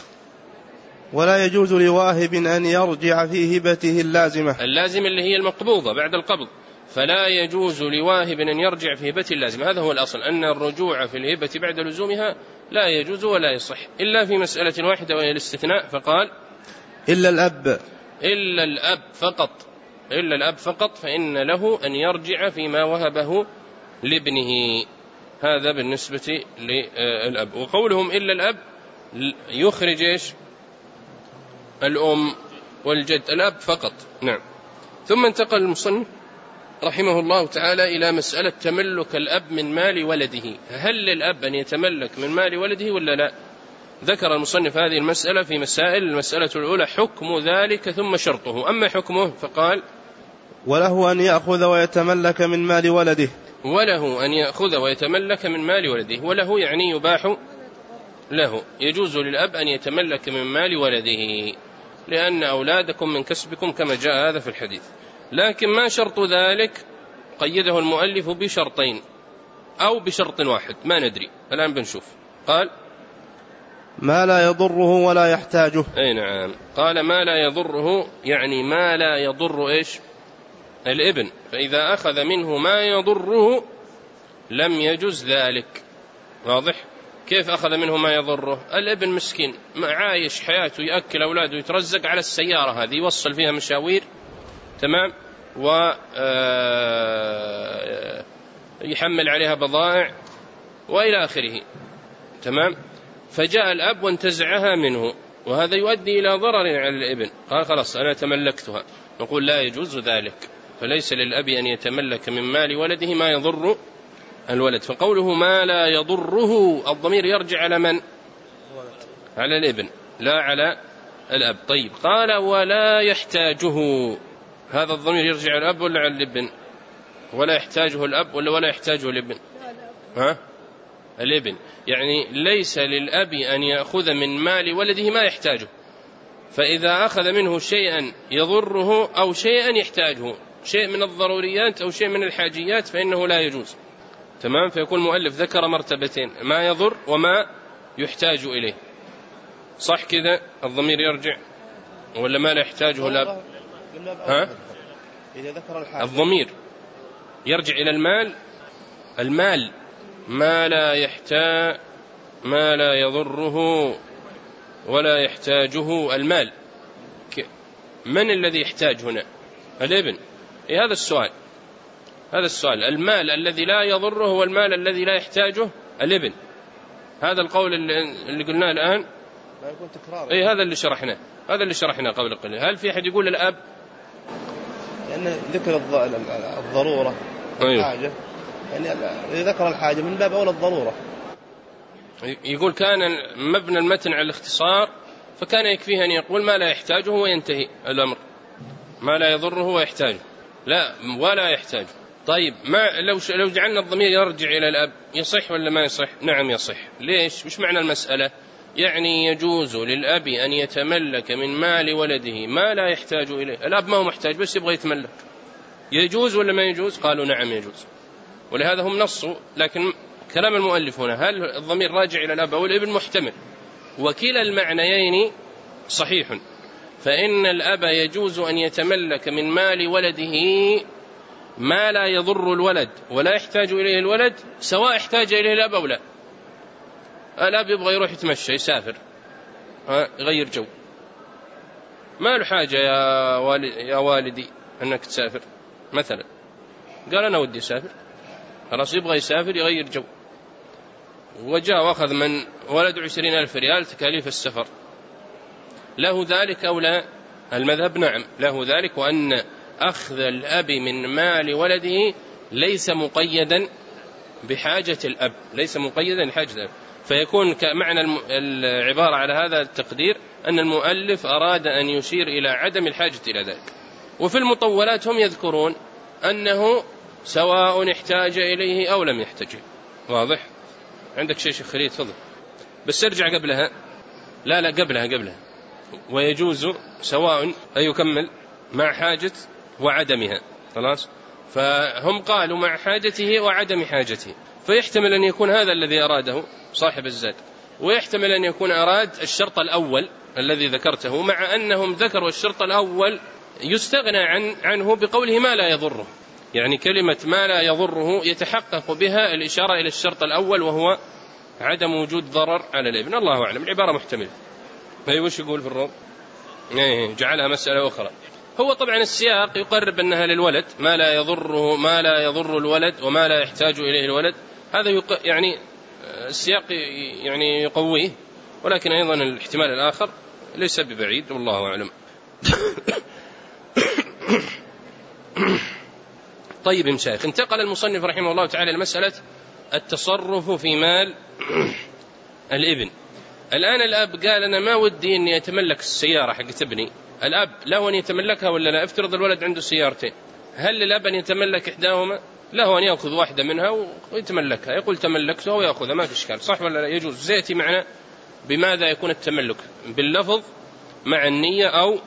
S2: ولا يجوز لواهب أن يرجع في هبته اللازمة
S1: اللي هي المقبوضة بعد القبض، فلا يجوز لواهب أن يرجع في هبته اللازمة. هذا هو الأصل، أن الرجوع في الهبة بعد لزومها لا يجوز ولا يصح، إلا في مسألة واحدة وهي الاستثناء، فقال
S2: إلا
S1: الأب فقط فإن له أن يرجع فيما وهبه لابنه. هذا بالنسبة للأب. وقولهم إلا الأب يخرج إيش؟ الأم والجد، الأب فقط. نعم. ثم انتقل المصنف رحمه الله تعالى إلى مسألة تملك الأب من مال ولده. هل للأب أن يتملك من مال ولده ولا لا؟ ذكر المصنف هذه المسألة في مسائل. المسألة الأولى حكم ذلك ثم شرطه. أما حكمه فقال
S2: وله أن يأخذ ويتملك من مال ولده.
S1: وله أن يأخذ ويتملك من مال ولده، وله يعني يباح له، يجوز للأب أن يتملك من مال ولده لأن أولادكم من كسبكم كما جاء هذا في الحديث. لكن ما شرط ذلك؟ قيده المؤلف بشرطين أو بشرط واحد، ما ندري الآن بنشوف. قال
S2: ما لا يضره ولا يحتاجه.
S1: أي نعم. قال ما لا يضره، يعني ما لا يضر إيش؟ الابن، فإذا أخذ منه ما يضره لم يجوز ذلك. واضح؟ كيف أخذ منه ما يضره؟ الابن مسكين عايش حياته يأكل أولاده ويترزق على السيارة هذه، يوصل فيها مشاوير، تمام، ويحمل عليها بضائع وإلى آخره، تمام. فجاء الأب وانتزعها منه، وهذا يؤدي إلى ضرر على الابن. قال خلاص أنا تملكتها. نقول لا يجوز ذلك، فليس للأب أن يتملك من مال ولده ما يضر الولد. فقوله ما لا يضره الضمير يرجع على من؟ على الابن لا على الأب. طيب. قال ولا يحتاجه. هذا الضمير يرجع على الأب ولا على الابن؟ ولا يحتاجه الأب ولا يحتاجه الابن؟ الابن. يعني ليس للأب أن يأخذ من مال ولده ما يحتاجه، فإذا أخذ منه شيئا يضره أو شيئا يحتاجه، شيء من الضروريات أو شيء من الحاجيات، فإنه لا يجوز. تمام. فيكون المؤلف ذكر مرتبتين: ما يضر وما يحتاج إليه. صح كذا؟ الضمير يرجع ولا ما لا يحتاجه الأب؟
S2: إذا ذكر الحاجة
S1: الضمير يرجع إلى المال ما لا يحتاج، ما لا يضره ولا يحتاجه المال. من الذي يحتاج هنا؟ الابن. هذا السؤال. المال الذي لا يضره والمال الذي لا يحتاجه الابن. هذا القول اللي قلناه الآن
S2: لا يكون تكرار.
S1: هذا اللي شرحناه قبل قليل. هل في أحد يقول الأب؟
S2: لأن ذكر الضرورة الحاجة، يعني إذا ذكر الحاجة من باب أولى الضرورة.
S1: يقول كان مبنى المتن على الاختصار، فكان يكفيه أن يقول ما لا يحتاجه وينتهي الأمر، ما لا يضره ويحتاجه، لا ولا يحتاجه. طيب لو جعلنا الضمير يرجع إلى الأب، يصح ولا ما يصح؟ نعم يصح. ليش؟ مش معنى المسألة؟ يعني يجوز للأب أن يتملك من مال ولده ما لا يحتاج إليه. الأب ما هو محتاج بس يبغى يتملك. يجوز ولا ما يجوز؟ قالوا نعم يجوز، ولهذا هم نصوا. لكن كلام المؤلف هنا هل الضمير راجع إلى الأب أو الابن؟ محتمل، وكلا المعنيين صحيح. فإن الأب يجوز أن يتملك من مال ولده ما لا يضر الولد ولا يحتاج إليه الولد، سواء احتاج إليه الأب أو لا. الأب يبغى يروح يتمشى، يسافر، يغير جو، ما له حاجة يا والدي أنك تسافر مثلا. قال أنا ودي أسافر، خلاص يبغى يسافر يغير جو، وجاء وأخذ من ولد 20,000 ريال تكاليف السفر، له ذلك أو لا؟ المذهب نعم له ذلك، وأن أخذ الأب من مال ولده ليس مقيدا بحاجة الأب، ليس مقيدا بحاجة الأب. فيكون معنى العبارة على هذا التقدير أن المؤلف أراد أن يشير إلى عدم الحاجة إلى ذلك. وفي المطولات هم يذكرون أنه سواء احتاج إليه أو لم يحتاج. واضح؟ عندك شيء شيخ خليل؟ تفضل. بس ارجع قبلها. لا قبلها. ويجوز سواء أن يكمل مع حاجة وعدمها. خلاص. فهم قالوا مع حاجته وعدم حاجته، فيحتمل أن يكون هذا الذي أراده صاحب الزاد، ويحتمل أن يكون أراد الشرط الأول الذي ذكرته، مع أنهم ذكروا الشرط الأول يستغنى عنه بقوله ما لا يضره. يعني كلمة ما لا يضره يتحقق بها الإشارة إلى الشرط الأول، وهو عدم وجود ضرر على الابن. الله أعلم، العبارة محتملة. وش يقول في الروم؟ جعلها مسألة أخرى. هو طبعا السياق يقرب أنها للولد، ما لا يضره، ما لا يضر الولد وما لا يحتاج إليه الولد. هذا يعني السياق يعني يقويه، ولكن أيضا الاحتمال الآخر ليس ببعيد، والله أعلم. طيب يا شيخ، انتقل المصنف رحمه الله تعالى لمسألة التصرف في مال الابن. الآن الأب قال أنا ما ودي أني أتملك السيارة حقت ابني. الأب له أن يتملكها ولا لا؟ افترض الولد عنده سيارتين، هل للأب أن يتملك إحداهما؟ له أن يأخذ واحدة منها ويتملكها، يقول تملكتها ويأخذها، ما في إشكال. صح ولا لا؟ يجوز. زيتي معنا بماذا يكون التملك؟ باللفظ مع النية، أو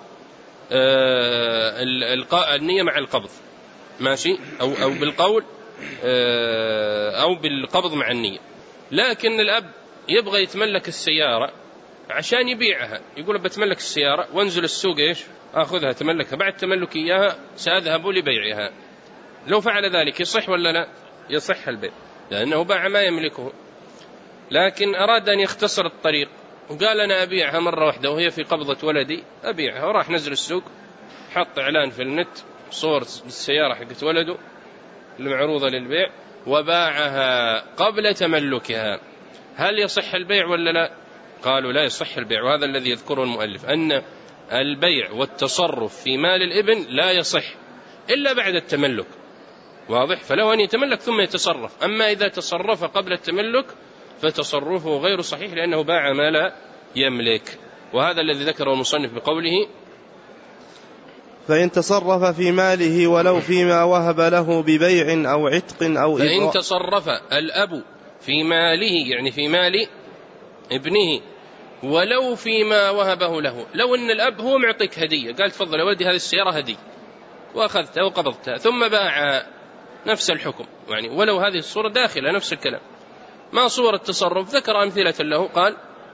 S1: النية مع القبض، ماشي، أو بالقول، أو بالقبض مع النية. لكن الأب يبغى يتملك السيارة عشان يبيعها، يقول بتملك السيارة وانزل السوق أخذها تملكها، بعد تملك إياها سأذهب لبيعها. لو فعل ذلك يصح ولا لا؟ يصح البيع، لأنه باع ما يملكه. لكن أراد أن يختصر الطريق وقال أنا أبيعها مرة واحدة وهي في قبضة ولدي، أبيعها، وراح نزل السوق، حط إعلان في النت صور بالسيارة حقت ولده المعروضة للبيع، وباعها قبل تملكها. هل يصح البيع ولا لا؟ قالوا لا يصح البيع، وهذا الذي يذكره المؤلف، أن البيع والتصرف في مال الابن لا يصح إلا بعد التملك. واضح؟ فله أن يتملك ثم يتصرف. أما إذا تصرف قبل التملك فتصرفه غير صحيح، لأنه باع ما لا يملك. وهذا الذي ذكره المصنف بقوله
S2: فإن تصرف في ماله ولو فيما وهب له ببيع أو عتق أو إبراء.
S1: فإن تصرف الأب في ماله يعني في مال ابنه ولو فيما وهبه له، لو أن الأب هو معطيك هدية، قال تفضل يا ولدي هذه السيارة هدية وأخذتها وقبضتها ثم باع، نفس الحكم يعني، ولو هذه الصورة داخلة نفس الكلام. ما صورة التصرف؟ ذكر أمثلة له، قال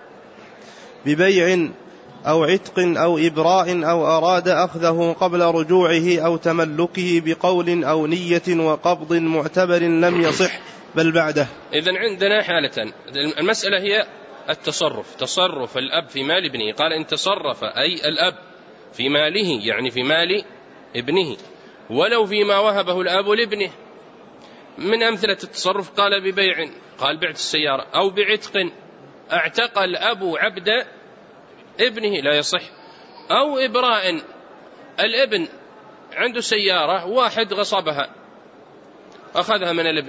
S2: ببيع أو عتق أو إبراء أو أراد أخذه قبل رجوعه أو تملكه بقول أو نية وقبض معتبر لم يصح بل بعده.
S1: إذن عندنا حالتان، المسألة هي التصرف، تصرف الأب في مال ابنه. قال إن تصرف أي الأب في ماله يعني في مال ابنه ولو فيما وهبه الأب لابنه. من أمثلة التصرف قال ببيع، قال بعت السيارة، أو بعتق، اعتق الأب عبد ابنه لا يصح، أو إبراء، الابن عنده سيارة واحد غصبها أخذها من الابن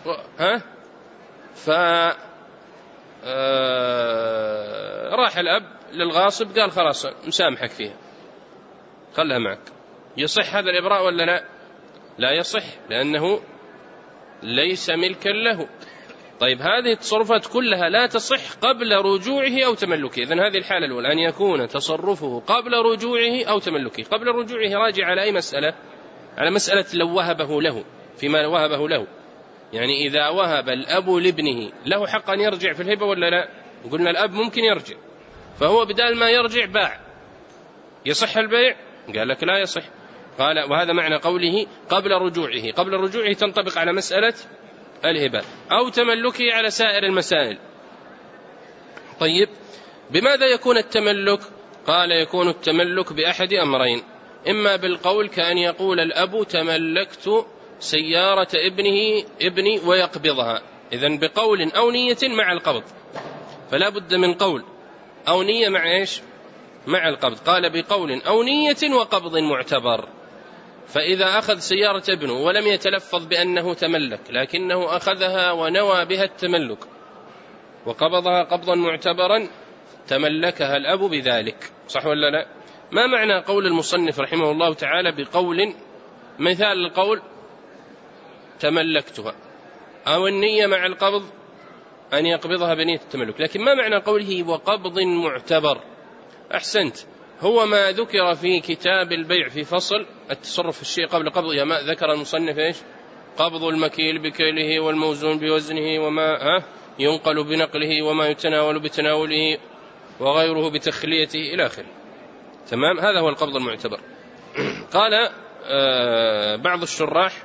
S1: راح الأب للغاصب قال خلاص مسامحك فيها خلها معك، يصح هذا الإبراء ولا لا؟ لا يصح لأنه ليس ملكا له. طيب هذه التصرفات كلها لا تصح قبل رجوعه أو تملكه. إذن هذه الحالة الأولى أن يكون تصرفه قبل رجوعه أو تملكه. قبل رجوعه راجع على أي مسألة؟ على مسألة لو وهبه له فيما وهبه له، يعني إذا وهب الأب لابنه له حق أن يرجع في الهبة ولا لا؟ قلنا الأب ممكن يرجع، فهو بدال ما يرجع باع، يصح البيع؟ قال لك لا يصح. قال وهذا معنى قوله قبل رجوعه. قبل رجوعه تنطبق على مسألة الهبة أو تملكه على سائر المسائل. طيب بماذا يكون التملك؟ قال يكون التملك بأحد أمرين، إما بالقول كأن يقول الأب تملكت سيارة ابني ويقبضها، إذن بقول أو نية مع القبض، فلا بد من قول أو نية مع إيش؟ مع القبض. قال بقول أو نية وقبض معتبر. فإذا أخذ سيارة ابنه ولم يتلفظ بأنه تملك لكنه أخذها ونوى بها التملك وقبضها قبضا معتبرا تملكها الأب بذلك، صح ولا لا؟ ما معنى قول المصنف رحمه الله تعالى بقول؟ مثال القول تملكتها، أو النية مع القبض أن يقبضها بنية التملك، لكن ما معنى قوله وقبض معتبر؟ أحسنت، هو ما ذكر في كتاب البيع في فصل التصرف في الشيء قبل قبضه. ما ذكر المصنف إيش؟ قبض المكيل بكيله والموزون بوزنه وما ينقل بنقله وما يتناول بتناوله وغيره بتخليته إلى آخره. تمام، هذا هو القبض المعتبر. قال بعض الشراح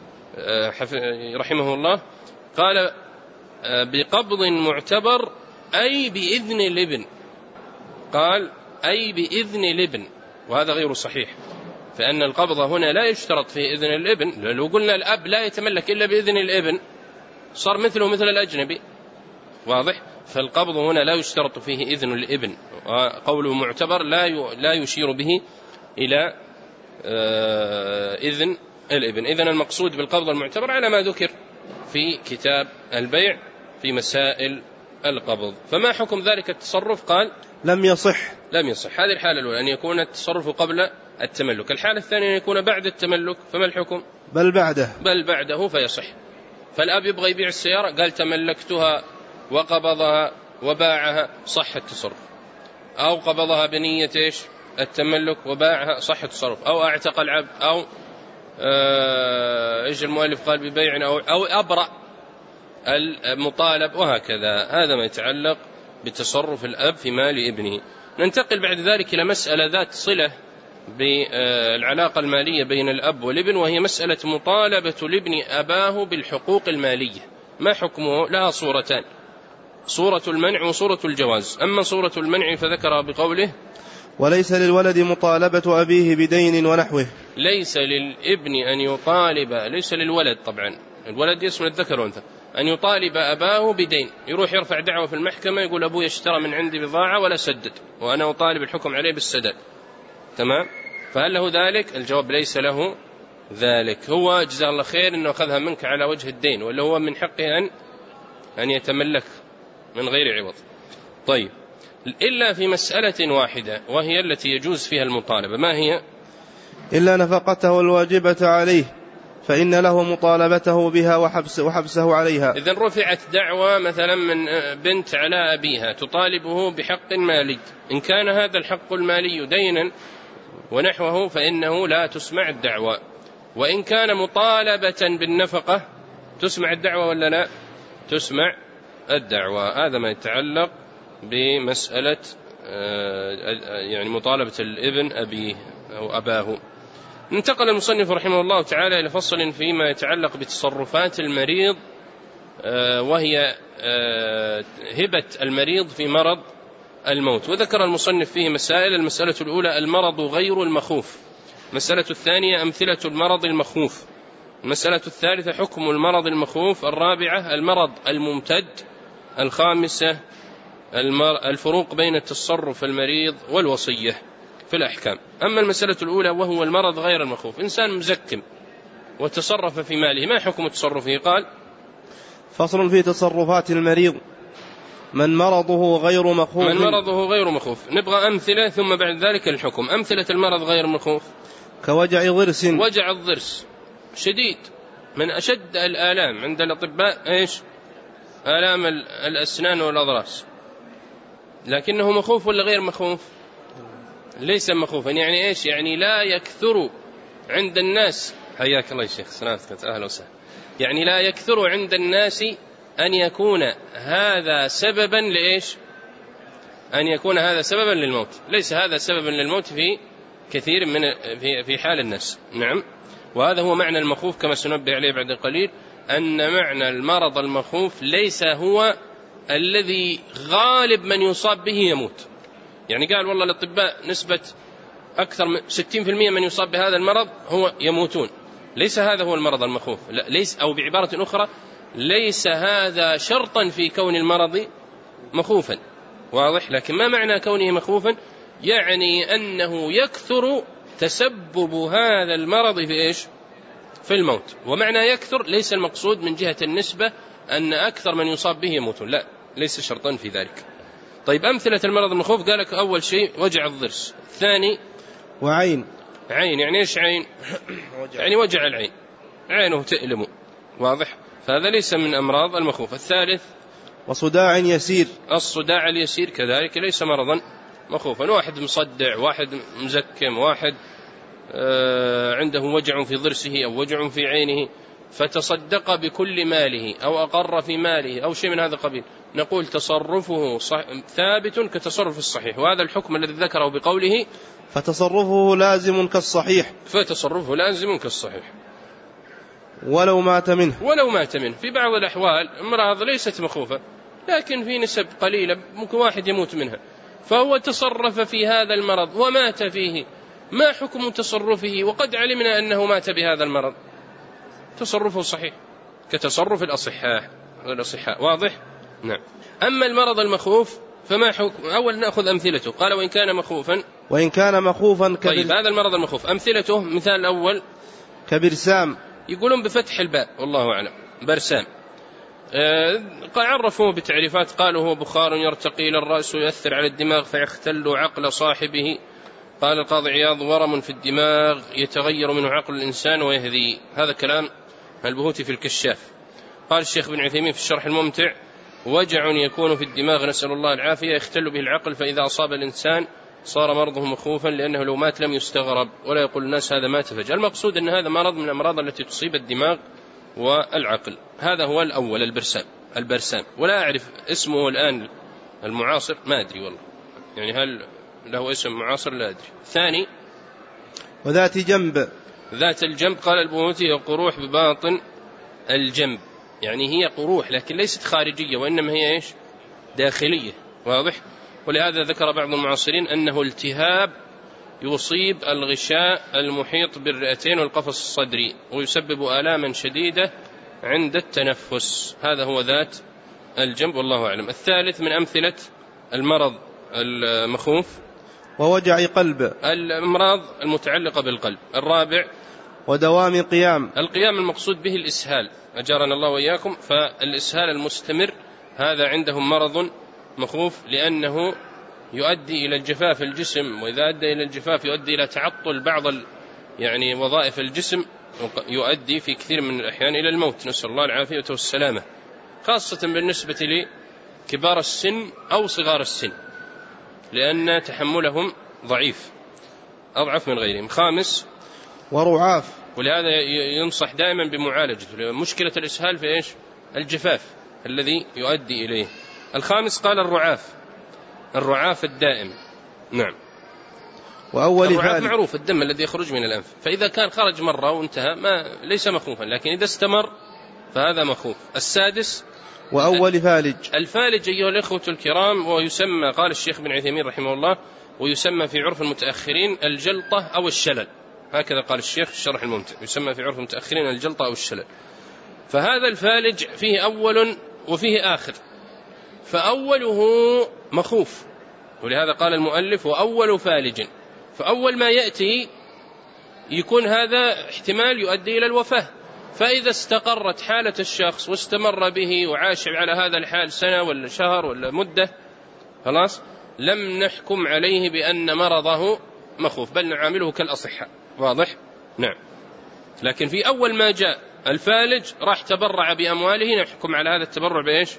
S1: رحمه الله قال بقبض معتبر أي بإذن الابن، قال أي بإذن الابن، وهذا غير صحيح، فإن القبض هنا لا يشترط فيه إذن الابن. لو قلنا الأب لا يتملك إلا بإذن الابن صار مثله مثل الأجنبي، واضح؟ فالقبض هنا لا يشترط فيه إذن الابن، وقوله معتبر لا يشير به إلى إذن الابن. إذن المقصود بالقبض المعتبر على ما ذكر في كتاب البيع في مسائل القبض. فما حكم ذلك التصرف؟ قال
S2: لم يصح.
S1: لم يصح. هذه الحالة الأولى أن يكون التصرف قبل التملك. الحالة الثانية أن يكون بعد التملك، فما الحكم؟
S2: بل بعده.
S1: بل بعده فيصح. فالأب يبغى يبيع السيارة قال تملكتها وقبضها وباعها، صح التصرف. أو قبضها بنية إيش؟ التملك وباعها، صح التصرف. أو اعتق العبد، أو إيش المؤلف قال ببيع، أو أبرأ المطالب، وهكذا. هذا ما يتعلق بتصرف الأب في مال ابنه. ننتقل بعد ذلك إلى مسألة ذات صلة بالعلاقة المالية بين الأب والابن، وهي مسألة مطالبة الابن أباه بالحقوق المالية. ما حكمه؟ لها صورتان، صورة المنع وصورة الجواز. أما صورة المنع فذكر بقوله
S2: وليس للولد مطالبة أبيه بدين ونحوه.
S1: ليس للابن أن يطالب، ليس للولد طبعا، الولد يشمل الذكر والأنثى، أن يطالب أباه بدين، يروح يرفع دعوة في المحكمة يقول أبوي اشترى من عندي بضاعة ولا سدد وأنا أطالب الحكم عليه بالسداد. تمام؟ فهل له ذلك؟ الجواب ليس له ذلك. هو جزاه الله خير أنه أخذها منك على وجه الدين، ولا هو من حقه أن يتملك من غير عوض. طيب، إلا في مسألة واحدة وهي التي يجوز فيها المطالبة. ما هي؟
S2: إلا نفقته الواجبة عليه، فإن له مطالبته بها وحبسه عليها.
S1: إذن رفعت دعوى مثلا من بنت على أبيها تطالبه بحق مالي، إن كان هذا الحق المالي دينا ونحوه فإنه لا تسمع الدعوى، وإن كان مطالبة بالنفقة تسمع الدعوى ولا لا؟ تسمع الدعوى. هذا ما يتعلق بمسألة يعني مطالبة الابن أبيه أو أباه. انتقل المصنف رحمه الله تعالى إلى فصل فيما يتعلق بتصرفات المريض، وهي هبة المريض في مرض الموت، وذكر المصنف فيه مسائل. المسألة الأولى المرض غير المخوف، المسألة الثانية أمثلة المرض المخوف، المسألة الثالثة حكم المرض المخوف، الرابعة المرض الممتد، الخامسة الفروق بين التصرف المريض والوصية في الأحكام. أما المسألة الأولى وهو المرض غير المخوف، إنسان مزكم وتصرف في ماله، ما حكم تصرفه؟ قال
S2: فصل في تصرفات المريض. من مرضه غير مخوف.
S1: من مرضه غير مخوف. نبغى أمثلة ثم بعد ذلك الحكم. أمثلة المرض غير مخوف:
S2: كوجع ضرس.
S1: وجع الضرس شديد، من أشد الآلام عند الأطباء إيش؟ آلام الأسنان والأضراس، لكنه مخوف ولا غير مخوف؟ ليس مخوفا. يعني إيش؟ يعني لا يكثر عند الناس. حياك الله يا شيخ، سلامتك، أهلا وسهلا. يعني لا يكثر عند الناس أن يكون هذا سببا لإيش؟ أن يكون هذا سببا للموت. ليس هذا سببا للموت في كثير من في حال الناس. نعم، وهذا هو معنى المخوف كما سنبه عليه بعد قليل، أن معنى المرض المخوف ليس هو الذي غالب من يصاب به يموت. يعني قال والله الأطباء نسبة أكثر من 60% من يصاب بهذا المرض هو يموتون، ليس هذا هو المرض المخوف. لا، ليس، أو بعبارة أخرى ليس هذا شرطا في كون المرض مخوفا، واضح؟ لكن ما معنى كونه مخوفا؟ يعني أنه يكثر تسبب هذا المرض في إيش؟ في الموت. ومعنى يكثر ليس المقصود من جهة النسبة أن أكثر من يصاب به يموتون، لا، ليس شرطا في ذلك. طيب، أمثلة المرض المخوف قالك أول شيء وجع الضرس، الثاني
S2: وعين.
S1: عين، يعني إيش عين؟ يعني وجع العين، عينه تألم، واضح؟ فهذا ليس من أمراض المخوف. الثالث
S2: وصداع يسير.
S1: الصداع اليسير كذلك ليس مرضا مخوفا. واحد مصدع، واحد مزكم، واحد عنده وجع في ضرسه أو وجع في عينه فتصدق بكل ماله أو أقر في ماله أو شيء من هذا القبيل، نقول تصرفه ثابت كتصرف الصحيح. وهذا الحكم الذي ذكره بقوله
S2: فتصرفه لازم كالصحيح.
S1: فتصرفه لازم كالصحيح
S2: ولو مات منه.
S1: ولو مات منه. في بعض الأحوال امراض ليست مخوفة لكن في نسب قليلة ممكن واحد يموت منها، فهو تصرف في هذا المرض ومات فيه، ما حكم تصرفه وقد علمنا أنه مات بهذا المرض؟ تصرفه صحيح كتصرف الأصحاء، واضح؟ نعم. أما المرض المخوف فما حكم؟ أول نأخذ أمثلته. قال وإن كان مخوفا.
S2: وإن كان مخوفا
S1: طيب، هذا المرض المخوف أمثلته، مثال الأول
S2: كبرسام،
S1: يقولون بفتح الباء والله أعلم، برسام. عرفوه بتعريفات، قالوا هو بخار يرتقي إلى الرأس ويؤثر على الدماغ فيختل عقل صاحبه. قال القاضي عياض ورم في الدماغ يتغير منه عقل الإنسان ويهذي. هذا كلام البهوتي في الكشاف. قال الشيخ بن عثيمين في الشرح الممتع وجع يكون في الدماغ نسأل الله العافية يختل به العقل، فإذا أصاب الإنسان صار مرضه مخوفا لأنه لو مات لم يستغرب ولا يقول الناس هذا مات فجأة. المقصود أن هذا مرض من الأمراض التي تصيب الدماغ والعقل. هذا هو الأول، البرسام. ولا أعرف اسمه الآن المعاصر، ما أدري والله، يعني هل له اسم معاصر؟ لا أدري. ثاني
S2: وذات جنب.
S1: ذات الجنب قال البهوتي هي قروح بباطن الجنب، يعني هي قروح لكن ليست خارجية وإنما هي إيش؟ داخلية، واضح؟ ولهذا ذكر بعض المعاصرين أنه التهاب يصيب الغشاء المحيط بالرئتين والقفص الصدري ويسبب آلاما شديدة عند التنفس. هذا هو ذات الجنب والله أعلم. الثالث من أمثلة المرض المخوف
S2: ووجع قلب،
S1: الأمراض المتعلقة بالقلب. الرابع
S2: ودوام قيام.
S1: القيام المقصود به الإسهال، أجارنا الله وإياكم. فالإسهال المستمر هذا عندهم مرض مخوف لأنه يؤدي إلى الجفاف الجسم، وإذا أدى إلى الجفاف يؤدي إلى تعطل بعض يعني وظائف الجسم يؤدي في كثير من الأحيان إلى الموت، نسأل الله العافية والسلامة، خاصة بالنسبة لكبار السن أو صغار السن، لأن تحملهم ضعيف أضعف من غيرهم. خامس
S2: ورعاف،
S1: ولهذا ينصح دائما بمعالجة مشكلة الإسهال في إيش؟ الجفاف الذي يؤدي إليه. الخامس قال الرعاف الدائم. نعم. الرعاف معروف الدم الذي يخرج من الأنف، فإذا كان خرج مرة وانتهى ليس مخوفا، لكن إذا استمر فهذا مخوف. السادس
S2: وأول فالج.
S1: الفالج أيها الإخوة الكرام ويسمى، قال الشيخ بن عثيمين رحمه الله، ويسمى في عرف المتأخرين الجلطة أو الشلل، هكذا قال الشيخ الشرح الممتع، يسمى في عرف المتأخرين الجلطة أو الشلل. فهذا الفالج فيه أول وفيه آخر، فأوله مخوف، ولهذا قال المؤلف وأول فالج، فأول ما يأتي يكون هذا احتمال يؤدي إلى الوفاة، فإذا استقرت حالة الشخص واستمر به وعاش على هذا الحال سنة ولا شهر ولا مدة، خلاص لم نحكم عليه بأن مرضه مخوف، بل نعامله كالأصحاء. واضح؟ نعم. لكن في أول ما جاء الفالج راح تبرع بأمواله، نحكم على هذا التبرع بإيش؟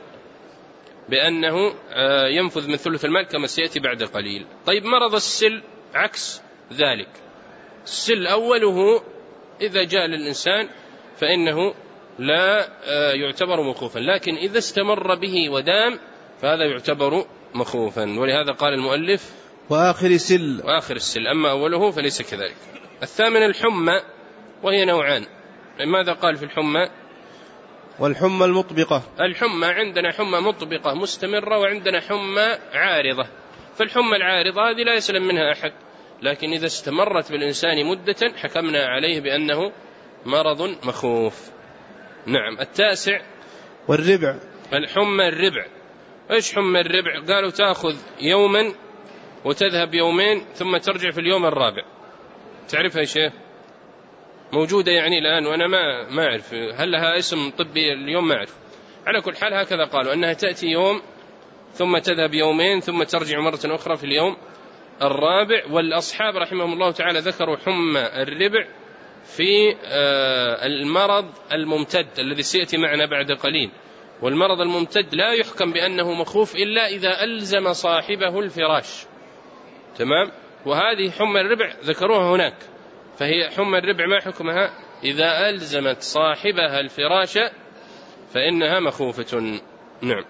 S1: بأنه ينفذ من ثلث المال كما سيأتي بعد قليل. طيب مرض السل عكس ذلك، السل أوله إذا جاء للإنسان فإنه لا يعتبر مخوفا، لكن إذا استمر به ودام فهذا يعتبر مخوفا، ولهذا قال المؤلف
S2: وآخر السل،
S1: أما أوله فليس كذلك. الثامن الحمى، وهي نوعان. ماذا قال في الحمى؟
S2: والحمى المطبقة.
S1: الحمى عندنا حمى مطبقة مستمرة، وعندنا حمى عارضة. فالحمى العارضة هذه لا يسلم منها أحد، لكن إذا استمرت بالإنسان مدة حكمنا عليه بأنه مرض مخوف. نعم. التاسع
S2: والربع.
S1: الحمى الربع. إيش حمى الربع؟ قالوا تأخذ يوما وتذهب يومين ثم ترجع في اليوم الرابع. تعرفها يا شيخ؟ موجودة يعني الآن، وأنا ما أعرف هل لها اسم طبي اليوم، ما أعرف. على كل حال هكذا قالوا أنها تأتي يوم ثم تذهب يومين ثم ترجع مرة أخرى في اليوم الرابع. والأصحاب رحمهم الله تعالى ذكروا حمى الربع في المرض الممتد الذي سيأتي معنا بعد قليل. والمرض الممتد لا يحكم بأنه مخوف إلا إذا ألزم صاحبه الفراش. تمام. وهذه حمى الربع ذكروها هناك، فهي حمى الربع ما حكمها؟ إذا ألزمت صاحبها الفراش فإنها مخوفة. نعم.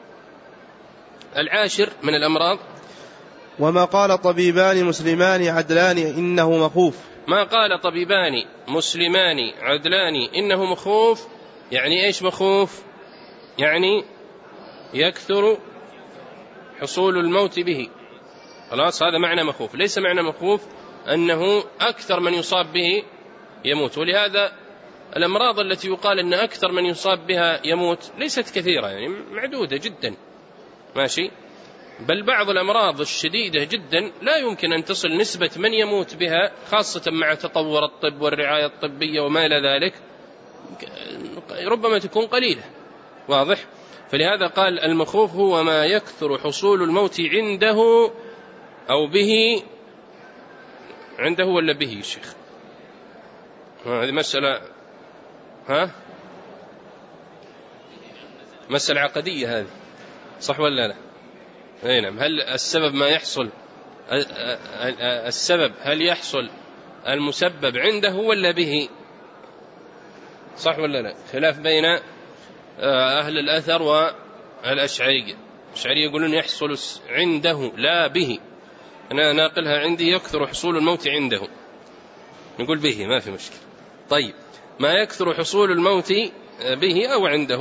S1: العاشر من الأمراض
S2: وما قال طبيبان مسلمان عدلان إنه مخوف.
S1: ما قال طبيبان مسلمان عدلان إنه مخوف، يعني إيش مخوف؟ يعني يكثر حصول الموت به، خلاص هذا معنى مخوف. ليس معنى مخوف أنه أكثر من يصاب به يموت، ولهذا الأمراض التي يقال أن أكثر من يصاب بها يموت ليست كثيرة، يعني معدودة جدا، ماشي. بل بعض الأمراض الشديدة جدا لا يمكن أن تصل نسبة من يموت بها، خاصة مع تطور الطب والرعاية الطبية وما إلى ذلك، ربما تكون قليلة. واضح؟ فلهذا قال المخوف هو ما يكثر حصول الموت عنده أو به. عنده ولا به يا شيخ؟ هذه مسألة مسألة عقدية هذه، صح ولا لا؟ أي نعم. هل السبب ما يحصل، السبب هل يحصل المسبب عنده ولا به؟ صح ولا لا؟ خلاف بين أهل الأثر والأشعرية. الأشعرية يقولون يحصل عنده لا به، أنا ناقلها عندي يكثر حصول الموت عنده، نقول به ما في مشكلة. طيب ما يكثر حصول الموت به أو عنده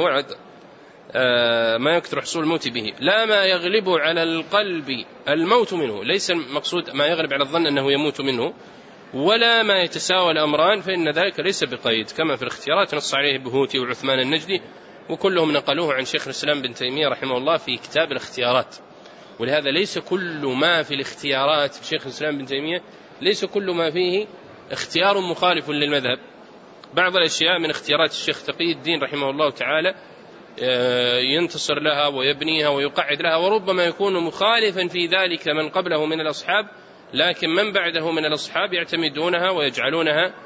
S1: ما يكثر حصول الموت به، لا ما يغلب على القلب الموت منه، ليس المقصود ما يغلب على الظن أنه يموت منه، ولا ما يتساوى الأمران، فإن ذلك ليس بقيد، كما في الاختيارات نص عليه بهوتي وعثمان النجدي، وكلهم نقلوه عن شيخ الإسلام بن تيمية رحمه الله في كتاب الاختيارات. ولهذا ليس كل ما في الاختيارات في شيخ الإسلام بن تيمية ليس كل ما فيه اختيار مخالف للمذهب. بعض الأشياء من اختيارات الشيخ تقي الدين رحمه الله تعالى ينتصر لها ويبنيها ويقعد لها، وربما يكون مخالفا في ذلك من قبله من الأصحاب، لكن من بعده من الأصحاب يعتمدونها ويجعلونها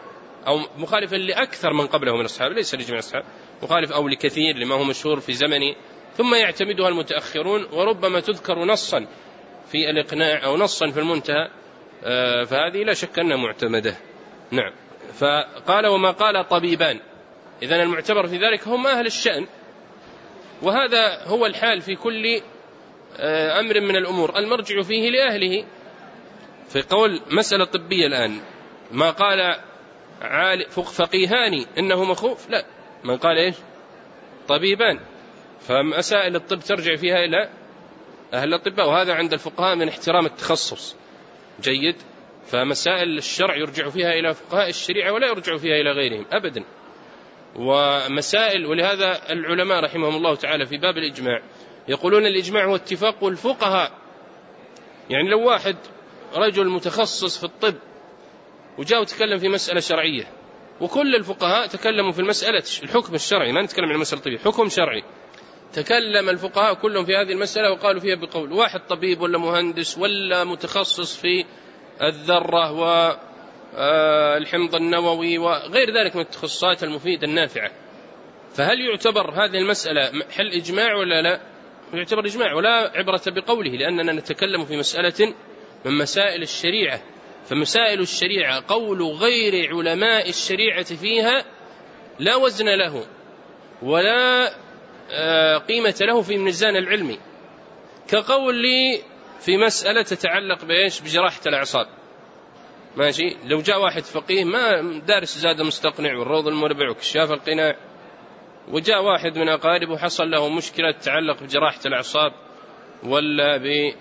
S1: أو مخالفا لأكثر من قبله من الأصحاب، ليس لجميع الأصحاب، مخالف أو لكثير لما هو مشهور في زمنه، ثم يعتمدها المتأخرون، وربما تذكر نصا في الإقناع أو نصا في المنتهى، فهذه لا شك أنها معتمدة. نعم. فقال وما قال طبيبان، إذن المعتبر في ذلك هم أهل الشأن، وهذا هو الحال في كل أمر من الأمور، المرجع فيه لأهله. في قول مسألة طبية الآن ما قال فقيهان إنه مخوف، لا، من قال إيش؟ طبيبان. فمسائل الطب ترجع فيها إلى أهل الطب، وهذا عند الفقهاء من احترام التخصص. جيد. فمسائل الشرع يرجع فيها إلى فقهاء الشريعة ولا يرجع فيها إلى غيرهم أبدا. ومسائل، ولهذا العلماء رحمهم الله تعالى في باب الإجماع يقولون الإجماع هو اتفاق الفقهاء. يعني لو واحد رجل متخصص في الطب وجاء وتكلم في مسألة شرعية، وكل الفقهاء تكلموا في المسألة الحكم الشرعي، ما نتكلم عن المسألة الطبية، حكم شرعي، تكلم الفقهاء كلهم في هذه المسألة وقالوا فيها بقول، واحد طبيب ولا مهندس ولا متخصص في الذرة والحمض النووي وغير ذلك من التخصصات المفيدة النافعة، فهل يعتبر هذه المسألة محل إجماع ولا لا؟ يعتبر إجماع ولا عبرة بقوله، لأننا نتكلم في مسألة من مسائل الشريعة. فمسائل الشريعة قول غير علماء الشريعة فيها لا وزن له ولا قيمة له في الميزان العلمي، كقول لي في مسألة تتعلق بإيش؟ بجراحة الأعصاب. ماشي، لو جاء واحد فقيه ما دارس زاد المستقنع والروض المربع وكشاف القناع، وجاء واحد من أقاربه حصل له مشكلة تتعلق بجراحة الأعصاب ولا ب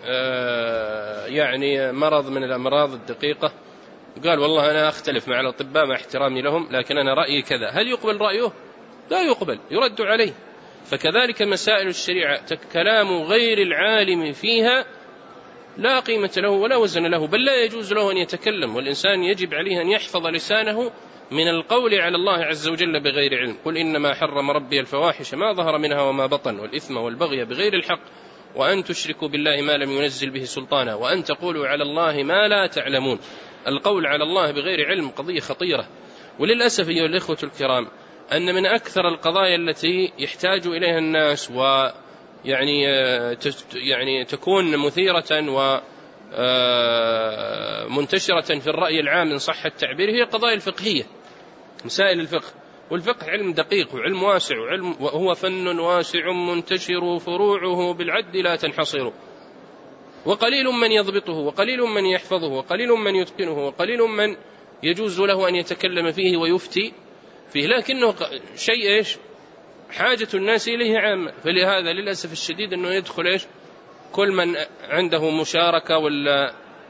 S1: يعني مرض من الأمراض الدقيقة، قال والله أنا أختلف مع الأطباء مع احترامي لهم، لكن أنا رأيي كذا، هل يقبل رأيه؟ لا يقبل، يرد عليه. فكذلك مسائل الشريعة كلام غير العالم فيها لا قيمة له ولا وزن له، بل لا يجوز له أن يتكلم، والإنسان يجب عليه أن يحفظ لسانه من القول على الله عز وجل بغير علم. قل إنما حرم ربي الفواحش ما ظهر منها وما بطن والإثم والبغي بغير الحق وأن تشركوا بالله ما لم ينزل به سلطانا وأن تقولوا على الله ما لا تعلمون. القول على الله بغير علم قضية خطيرة، وللأسف أيها الإخوة الكرام أن من أكثر القضايا التي يحتاج إليها الناس يعني تكون مثيرة ومنتشرة في الرأي العام إن صح التعبير هي قضايا الفقهية، مسائل الفقه. والفقه علم دقيق وعلم واسع وهو فن واسع منتشر فروعه بالعد لا تنحصر، وقليل من يضبطه وقليل من يحفظه وقليل من يتقنه وقليل من يجوز له أن يتكلم فيه ويفتي فيه، لكنه شيء إيش؟ حاجة الناس إليه عامة. فلهذا للأسف الشديد أنه يدخل إيش؟ كل من عنده مشاركة ولا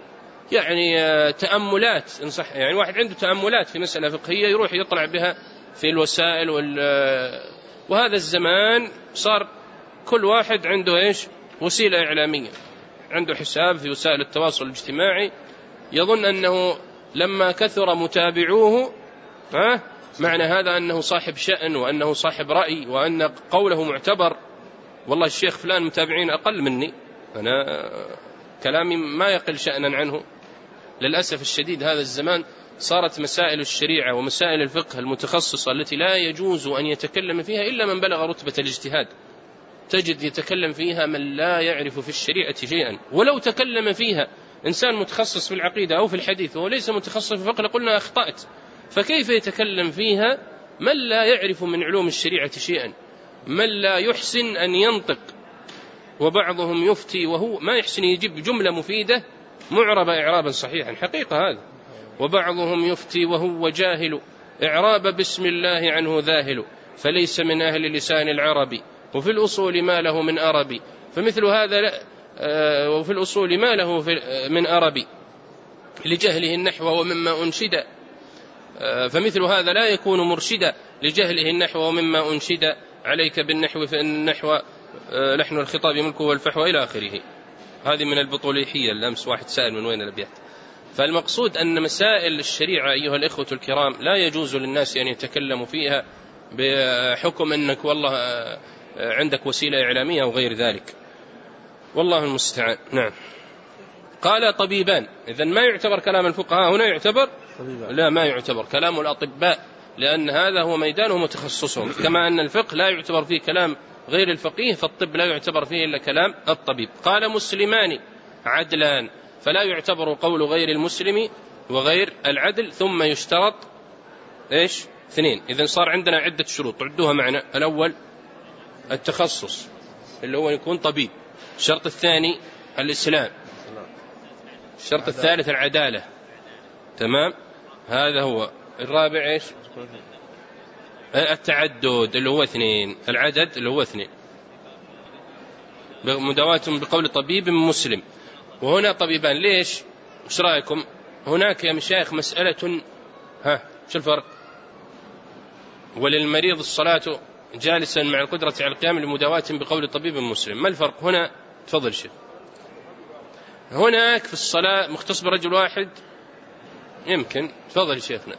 S1: يعني تأملات إن صح، يعني واحد عنده تأملات في مسألة فقهية يروح يطلع بها في الوسائل وهذا الزمان صار كل واحد عنده إيش؟ وسيلة إعلامية، عنده حساب في وسائل التواصل الاجتماعي، يظن أنه لما كثر متابعوه معنى هذا أنه صاحب شأن وأنه صاحب رأي وأن قوله معتبر. والله الشيخ فلان متابعين أقل مني، أنا كلامي ما يقل شأنا عنه. للأسف الشديد هذا الزمان صارت مسائل الشريعة ومسائل الفقه المتخصصة التي لا يجوز أن يتكلم فيها إلا من بلغ رتبة الاجتهاد، تجد يتكلم فيها من لا يعرف في الشريعة شيئا، ولو تكلم فيها إنسان متخصص في العقيدة أو في الحديث وهو ليس متخصص في الفقه لقلنا أخطأت. فكيف يتكلم فيها من لا يعرف من علوم الشريعة شيئا، من لا يحسن أن ينطق، وبعضهم يفتي وهو ما يحسن يجيب جملة مفيدة معربة إعرابا صحيحا، حقيقة هذا، وبعضهم يفتي وهو جاهل إعراب بسم الله عنه ذاهل، فليس من أهل لسان العربي وفي الأصول ما له من أربي، فمثل هذا وفي الأصول ما له من أربي لجهله النحو ومما أنشد، فمثل هذا لا يكون مرشدا لجهله النحو ومما أنشد، عليك بالنحو فإن النحو لحن الخطاب ملكه والفحوى إلى آخره. هذه من البطوليحية. الأمس واحد سأل من وين الأبيات. فالمقصود أن مسائل الشريعة أيها الإخوة الكرام لا يجوز للناس أن يتكلموا فيها بحكم أنك والله عندك وسيلة إعلامية أو غير ذلك، والله المستعان. نعم. قال طبيبان، إذن ما يعتبر كلام الفقهاء هنا، يعتبر
S2: طبيبان.
S1: لا، ما يعتبر كلام الأطباء، لأن هذا هو ميدانهم وتخصصهم، كما أن الفقه لا يعتبر فيه كلام غير الفقيه، فالطب لا يعتبر فيه إلا كلام الطبيب. قال مسلمان عدلان، فلا يعتبر قول غير المسلم وغير العدل، ثم يشترط إيش؟ 2. إذن صار عندنا عدة شروط تعدوها معنا. الأول التخصص اللي هو يكون طبيب، الشرط الثاني الإسلام، الشرط الثالث العدالة، تمام، هذا هو. الرابع إيش؟ التعدد اللي هو 2، العدد اللي هو 2، مداواة بقول طبيب مسلم. وهنا طبيبان، ليش؟ ايش رأيكم؟ هناك يا مشايخ مسألة، شو الفرق؟ وللمريض الصلاة جالسا مع القدرة على القيام لمداواة بقول طبيب مسلم. ما الفرق هنا؟ تفضل شيخ. هناك في الصلاة مختص برجل واحد يمكن. تفضل شيخنا.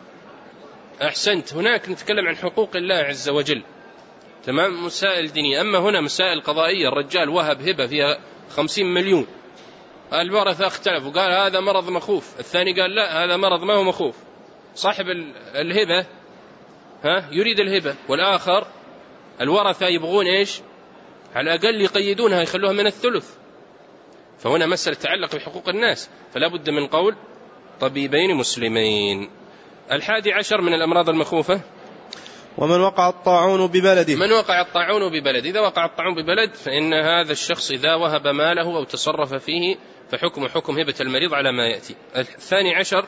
S1: أحسنت. هناك نتكلم عن حقوق الله عز وجل، تمام، مسائل دينية. أما هنا مسائل قضائية، الرجال وهب هبة فيها 50 مليون، الورثة اختلفوا، قال هذا مرض مخوف، الثاني قال لا هذا مرض ما هو مخوف. صاحب الهبة يريد الهبة، والآخر الورثة يبغون إيش؟ على الأقل يقيدونها، يخلوها من الثلث. فهنا مسألة تتعلق بحقوق الناس، فلا بد من قول طبيبين مسلمين. 11 من الأمراض المخوفة،
S2: ومن وقع الطاعون ببلده.
S1: من وقع الطاعون ببلد، إذا وقع الطاعون ببلد فإن هذا الشخص إذا وهب ماله أو تصرف فيه فحكم حكم هبة المريض على ما يأتي. 12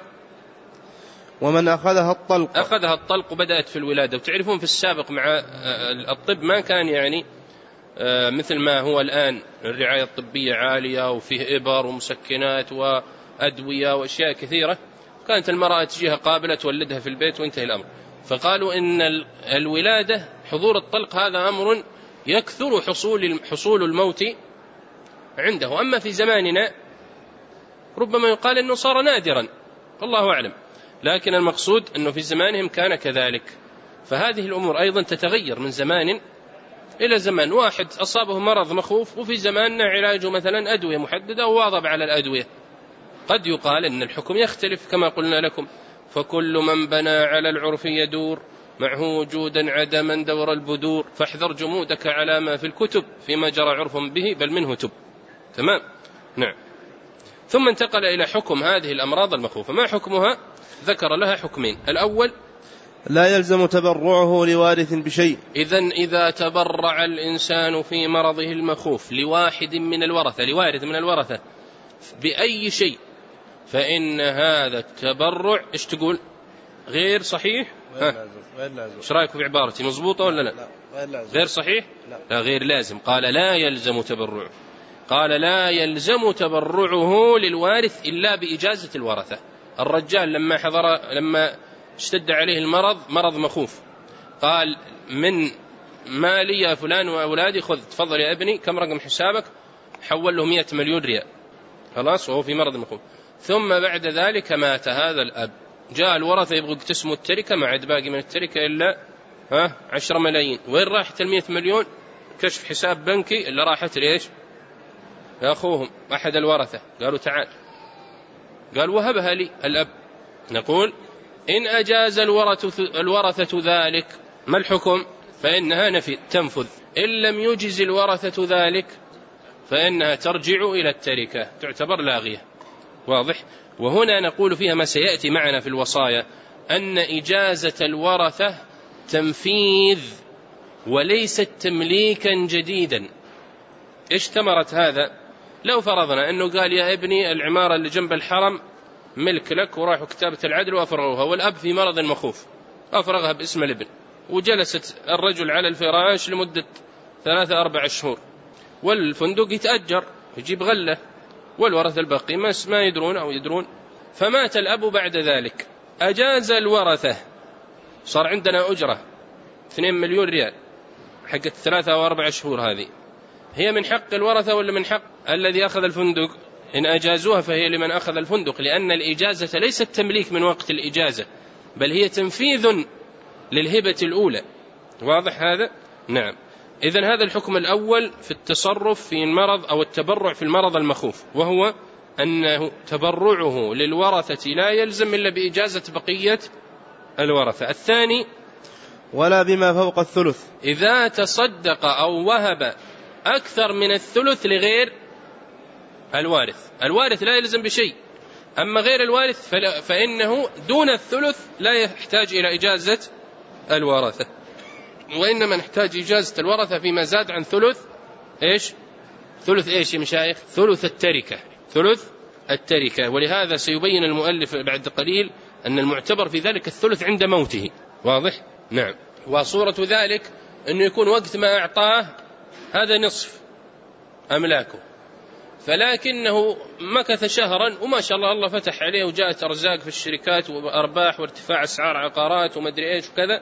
S2: ومن أخذها الطلق.
S1: أخذها الطلق وبدأت في الولادة. وتعرفون في السابق مع الطب ما كان يعني مثل ما هو الآن، الرعاية الطبية عالية وفيه إبر ومسكنات وأدوية وأشياء كثيرة، كانت المرأة تجيها قابلة تولدها في البيت وانتهى الأمر. فقالوا إن الولادة حضور الطلق هذا أمر يكثر حصول الموت عنده. أما في زماننا ربما يقال أنه صار نادرا، الله أعلم، لكن المقصود أنه في زمانهم كان كذلك. فهذه الأمور أيضا تتغير من زمان إلى زمان. واحد أصابه مرض مخوف وفي زماننا علاجه مثلا أدوية محددة وواظب على الأدوية، قد يقال أن الحكم يختلف كما قلنا لكم. فكل من بنى على العرف يدور، معه وجودا عدما دور البدور، فاحذر جمودك على ما في الكتب، فيما جرى عرف به بل منه تب. تمام، نعم. ثم انتقل إلى حكم هذه الأمراض المخوفة. ما حكمها؟ ذكر لها حكمين. الأول
S2: لا يلزم تبرعه لوارث بشيء.
S1: إذن إذا تبرع الإنسان في مرضه المخوف لواحد من الورثة، لوارث من الورثة بأي شيء، فإن هذا التبرع إيش تقول؟ غير صحيح؟ إيش رأيكم في عبارتي؟ مضبوطة ولا لا؟ غير صحيح؟ لا غير لازم. قال لا يلزم تبرعه، قال لا يلزم تبرعه للوارث إلا بإجازة الورثة. الرجال لما اشتد عليه المرض، مرض مخوف، قال من مالي يا فلان وأولادي خذ، تفضل يا ابني، كم رقم حسابك؟ حول له 100 مليون ريال، خلاص، وهو في مرض مخوف. ثم بعد ذلك مات هذا الأب، جاء الورثة يبغوا يقتسموا التركة، ما عاد باقي من التركة إلا 10 ملايين. وين راحت 100 مليون؟ كشف حساب بنكي اللي راحت ليش؟ يا أخوهم أحد الورثة، قالوا تعال، قال وهبها لي الأب. نقول إن أجاز الورثة ذلك، ما الحكم؟ فإنها تنفذ. إن لم يجز الورثة ذلك فإنها ترجع إلى التركة، تعتبر لاغية. واضح؟ وهنا نقول فيها ما سيأتي معنا في الوصايا، أن إجازة الورثة تنفيذ وليست تمليكا جديدا. إيش ثمرة هذا؟ لو فرضنا أنه قال يا ابني العمارة اللي جنب الحرم ملك لك، وراحوا كتابة العدل وأفرغوها، والأب في مرض مخوف أفرغها باسم الابن، وجلست الرجل على الفراش لمدة 3-4 شهور، والفندق يتأجر يجيب غلة، والورثة الباقي ما يدرون أو يدرون. فمات الأب بعد ذلك، أجاز الورثة، صار عندنا أجرة 2 مليون ريال حقت 3 أو 4 شهور، هذه هي من حق الورثة ولا من حق الذي أخذ الفندق؟ إن أجازوها فهي لمن أخذ الفندق، لأن الإجازة ليست تمليك من وقت الإجازة، بل هي تنفيذ للهبة الأولى. واضح هذا؟ نعم. إذن هذا الحكم الأول في التصرف في المرض أو التبرع في المرض المخوف، وهو أنه تبرعه للورثة لا يلزم إلا بإجازة بقية الورثة. الثاني
S2: ولا بما فوق الثلث،
S1: إذا تصدق أو وهب أكثر من الثلث لغير الوارث، الوارث لا يلزم بشيء، أما غير الوارث فإنه دون الثلث لا يحتاج إلى إجازة الورثة، وإنما نحتاج إجازة الورثة فيما زاد عن ثلث إيش؟ ثلث إيش يا مشايخ؟ ثلث التركة، ثلث التركة. ولهذا سيبين المؤلف بعد قليل أن المعتبر في ذلك الثلث عند موته. واضح؟ نعم. وصورة ذلك أنه يكون وقت ما أعطاه هذا نصف أملاكه، فلكنه مكث شهرا وما شاء الله الله فتح عليه وجاءت أرزاق في الشركات وأرباح وارتفاع أسعار عقارات ومدري إيش وكذا،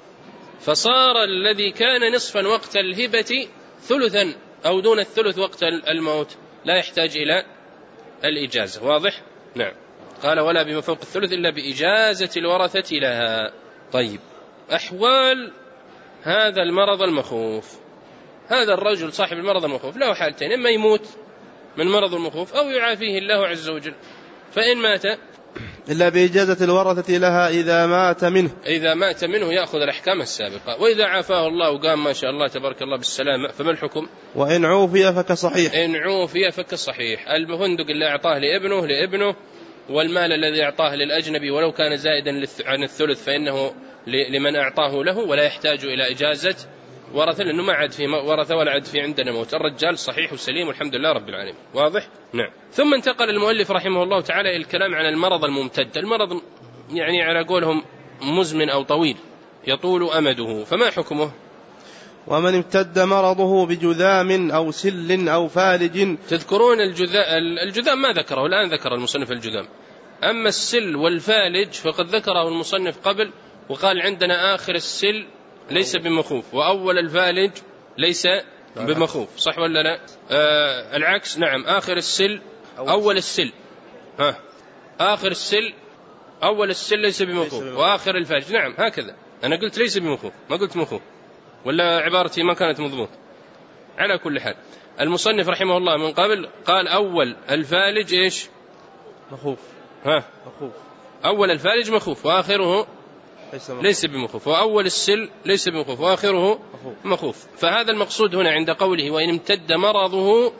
S1: فصار الذي كان نصفا وقت الهبة ثلثا أو دون الثلث وقت الموت، لا يحتاج إلى الإجازة. واضح؟ نعم. قال ولا بما فوق الثلث إلا بإجازة الورثة لها. طيب، أحوال هذا المرض المخوف، هذا الرجل صاحب المرض المخوف له حالتين، إما يموت من مرض المخوف أو يعافيه الله عز وجل. فإن مات
S2: إلا بإجازة الورثة لها إذا مات منه يأخذ الأحكام السابقة، وإذا عافاه الله وقام ما شاء الله تبارك الله بالسلامة فما الحكم؟ وإن عوفي فكصحيح.
S1: إن عوفي فكصحيح. الفندق اللي أعطاه لابنه، والمال الذي أعطاه للأجنبي ولو كان زائدا عن الثلث فإنه لمن أعطاه له ولا يحتاج إلى إجازة ورثة، لأنه ما عاد في ورثة ولا عاد في عندنا موت، الرجال صحيح وسليم والحمد لله رب العالمين. واضح؟ نعم. ثم انتقل المؤلف رحمه الله تعالى إلى الكلام عن المرض الممتد، المرض يعني على قولهم مزمن أو طويل يطول أمده، فما حكمه؟
S2: ومن امتد مرضه بجذام أو سل أو فالج.
S1: تذكرون الجذام ما ذكره، الآن ذكر المصنف الجذام، أما السل والفالج فقد ذكره المصنف قبل وقال عندنا آخر السل ليس بمخوف وأول الفالج ليس بمخوف، صح ولا لا؟ العكس، نعم، آخر السل أول السل، آخر السل أول السل ليس بمخوف وآخر الفالج، نعم هكذا. أنا قلت ليس بمخوف ما قلت مخوف، ولا عبارتي ما كانت مضبوط؟ على كل حال المصنف رحمه الله من قبل قال أول الفالج إيش؟
S2: مخوف.
S1: مخوف. أول الفالج مخوف وآخره ليس بمخوف، وأول السل ليس بمخوف وآخره مخوف. فهذا المقصود هنا عند قوله وإن امتد مرضه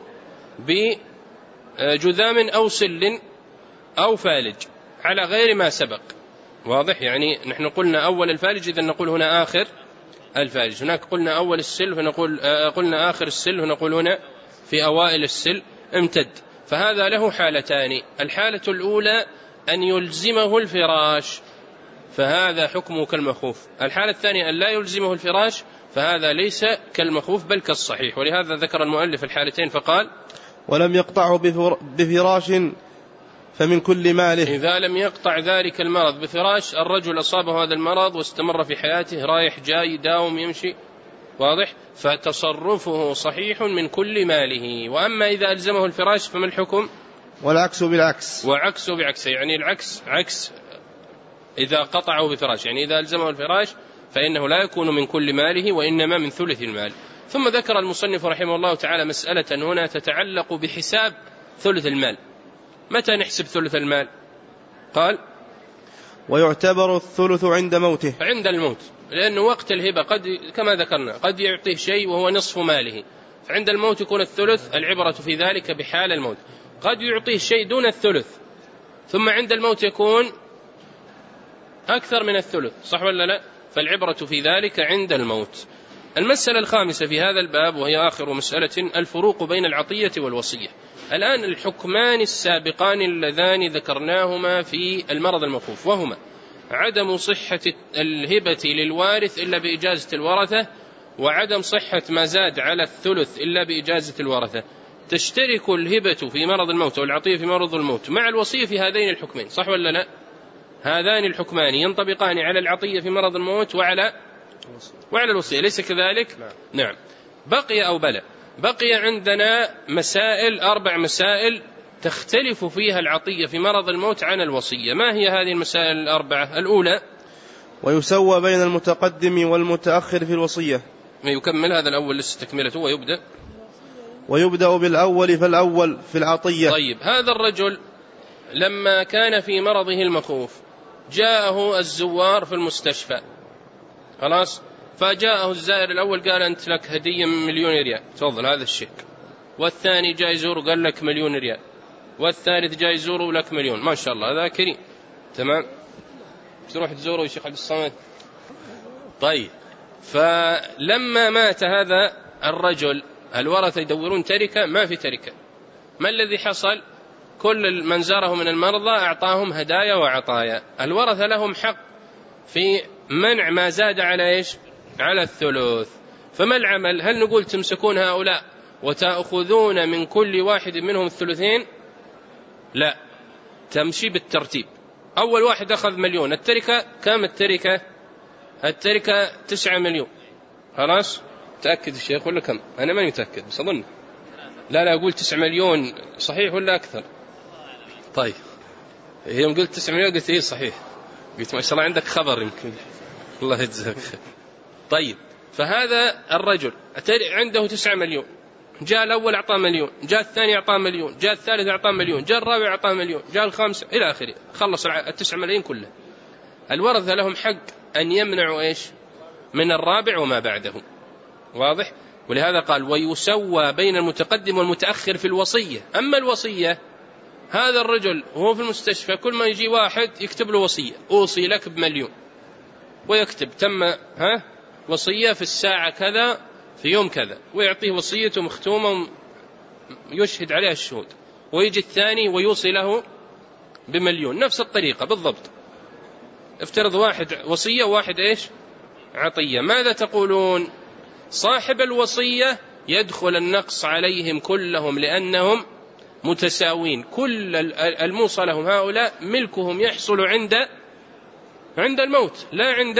S1: بجذام أو سل أو فالج على غير ما سبق. واضح؟ يعني نحن قلنا أول الفالج، إذا نقول هنا آخر الفالج، هناك قلنا أول السل فنقول قلنا آخر السل ونقول هنا في أوائل السل امتد. فهذا له حالتان، الحالة الأولى أن يلزمه الفراش فهذا حكمه كالمخوف، الحالة الثانية أن لا يلزمه الفراش فهذا ليس كالمخوف بل كالصحيح. ولهذا ذكر المؤلف الحالتين فقال
S2: ولم يقطعه بفراش فمن كل ماله.
S1: إذا لم يقطع ذلك المرض بفراش، الرجل أصابه هذا المرض واستمر في حياته رايح جاي داوم يمشي، واضح؟ فتصرفه صحيح من كل ماله. وأما إذا ألزمه الفراش فما الحكم؟
S2: والعكس بالعكس.
S1: وعكسه بعكس، يعني العكس عكس إذا قطعه بفراش، يعني إذا ألزمه الفراش فإنه لا يكون من كل ماله وإنما من ثلث المال. ثم ذكر المصنف رحمه الله تعالى مسألة هنا تتعلق بحساب ثلث المال. متى نحسب ثلث المال؟ قال
S2: ويعتبر الثلث عند موته،
S1: عند الموت، لأنه وقت الهبة قد كما ذكرنا قد يعطيه شيء وهو نصف ماله، فعند الموت يكون الثلث، العبرة في ذلك بحال الموت. قد يعطيه شيء دون الثلث ثم عند الموت يكون أكثر من الثلث، صح ولا لا؟ فالعبرة في ذلك عند الموت. المسألة الخامسة في هذا الباب وهي آخر مسألة، الفروق بين العطية والوصية. الآن الحكمان السابقان اللذان ذكرناهما في المرض المخوف، وهما عدم صحة الهبة للوارث إلا بإجازة الورثة، وعدم صحة ما زاد على الثلث إلا بإجازة الورثة. تشترك الهبة في مرض الموت والعطية في مرض الموت مع الوصية في هذين الحكمين، صح ولا لا؟ هذان الحكمان ينطبقان على العطية في مرض الموت وعلى الوصية، ليس كذلك؟ نعم. بقي أو بلى، بقي عندنا مسائل، 4 مسائل تختلف فيها العطية في مرض الموت عن الوصية. ما هي هذه المسائل 4؟ الأولى
S2: ويسوى بين المتقدم والمتأخر في الوصية.
S1: يكمل هذا الأول لستكملته ويبدأ
S2: ويبدأ بالأول فالأول في العطية.
S1: طيب، هذا الرجل لما كان في مرضه المخوف جاءه الزوار في المستشفى، خلاص، فجاءه الزائر الأول قال أنت لك هدية من 1,000,000 ريال، تفضل هذا الشيك. والثاني جاء يزوره قال لك 1,000,000 ريال، والثالث جاء يزوره لك 1,000,000. ما شاء الله هذا كريم، تمام، تروح تزوره يا شيخ عبد الصمد. طيب، فلما مات هذا الرجل الورثة يدورون تركة، ما في تركة. ما الذي حصل؟ كل من زاره من المرضى أعطاهم هدايا وعطايا. الورثة لهم حق في منع ما زاد على إيش؟ على الثلث. فما العمل؟ هل نقول تمسكون هؤلاء وتأخذون من كل واحد منهم الثلثين؟ لا، تمشي بالترتيب. أول واحد أخذ 1,000,000، التركة كم؟ التركة 9 مليون. خلاص، تأكد الشيخ ولا كم؟ أنا ما متأكد بس أظن. لا أقول 9 مليون صحيح ولا أكثر؟ طيب، يوم قلت 9 مليون قلت إيه صحيح، قلت ما شاء الله عندك خبر يمكن، الله يجزاك خير. طيب، فهذا الرجل عنده 9 مليون، جاء الأول أعطاه 1,000,000، جاء الثاني أعطاه 1,000,000، جاء الثالث أعطاه 1,000,000، جاء الرابع أعطاه 1,000,000، جاء الخامس إلى آخره، خلص 9 ملايين كله. الورثة لهم حق أن يمنعوا إيش؟ من الرابع وما بعده، واضح؟ ولهذا قال ويسوى بين المتقدم والمتأخر في الوصية. أما الوصية، هذا الرجل وهو في المستشفى كل ما يجي واحد يكتب له وصية، أوصي لك ب1,000,000، ويكتب تم وصية في الساعة كذا في يوم كذا، ويعطيه وصيته مختومة يشهد عليها الشهود. ويجي الثاني ويوصي له ب1,000,000، نفس الطريقة بالضبط. افترض واحد وصية وواحد إيش؟ عطية. ماذا تقولون؟ صاحب الوصية يدخل النقص عليهم كلهم لأنهم متساوين، كل الموصى لهم هؤلاء ملكهم يحصل عند الموت، لا عند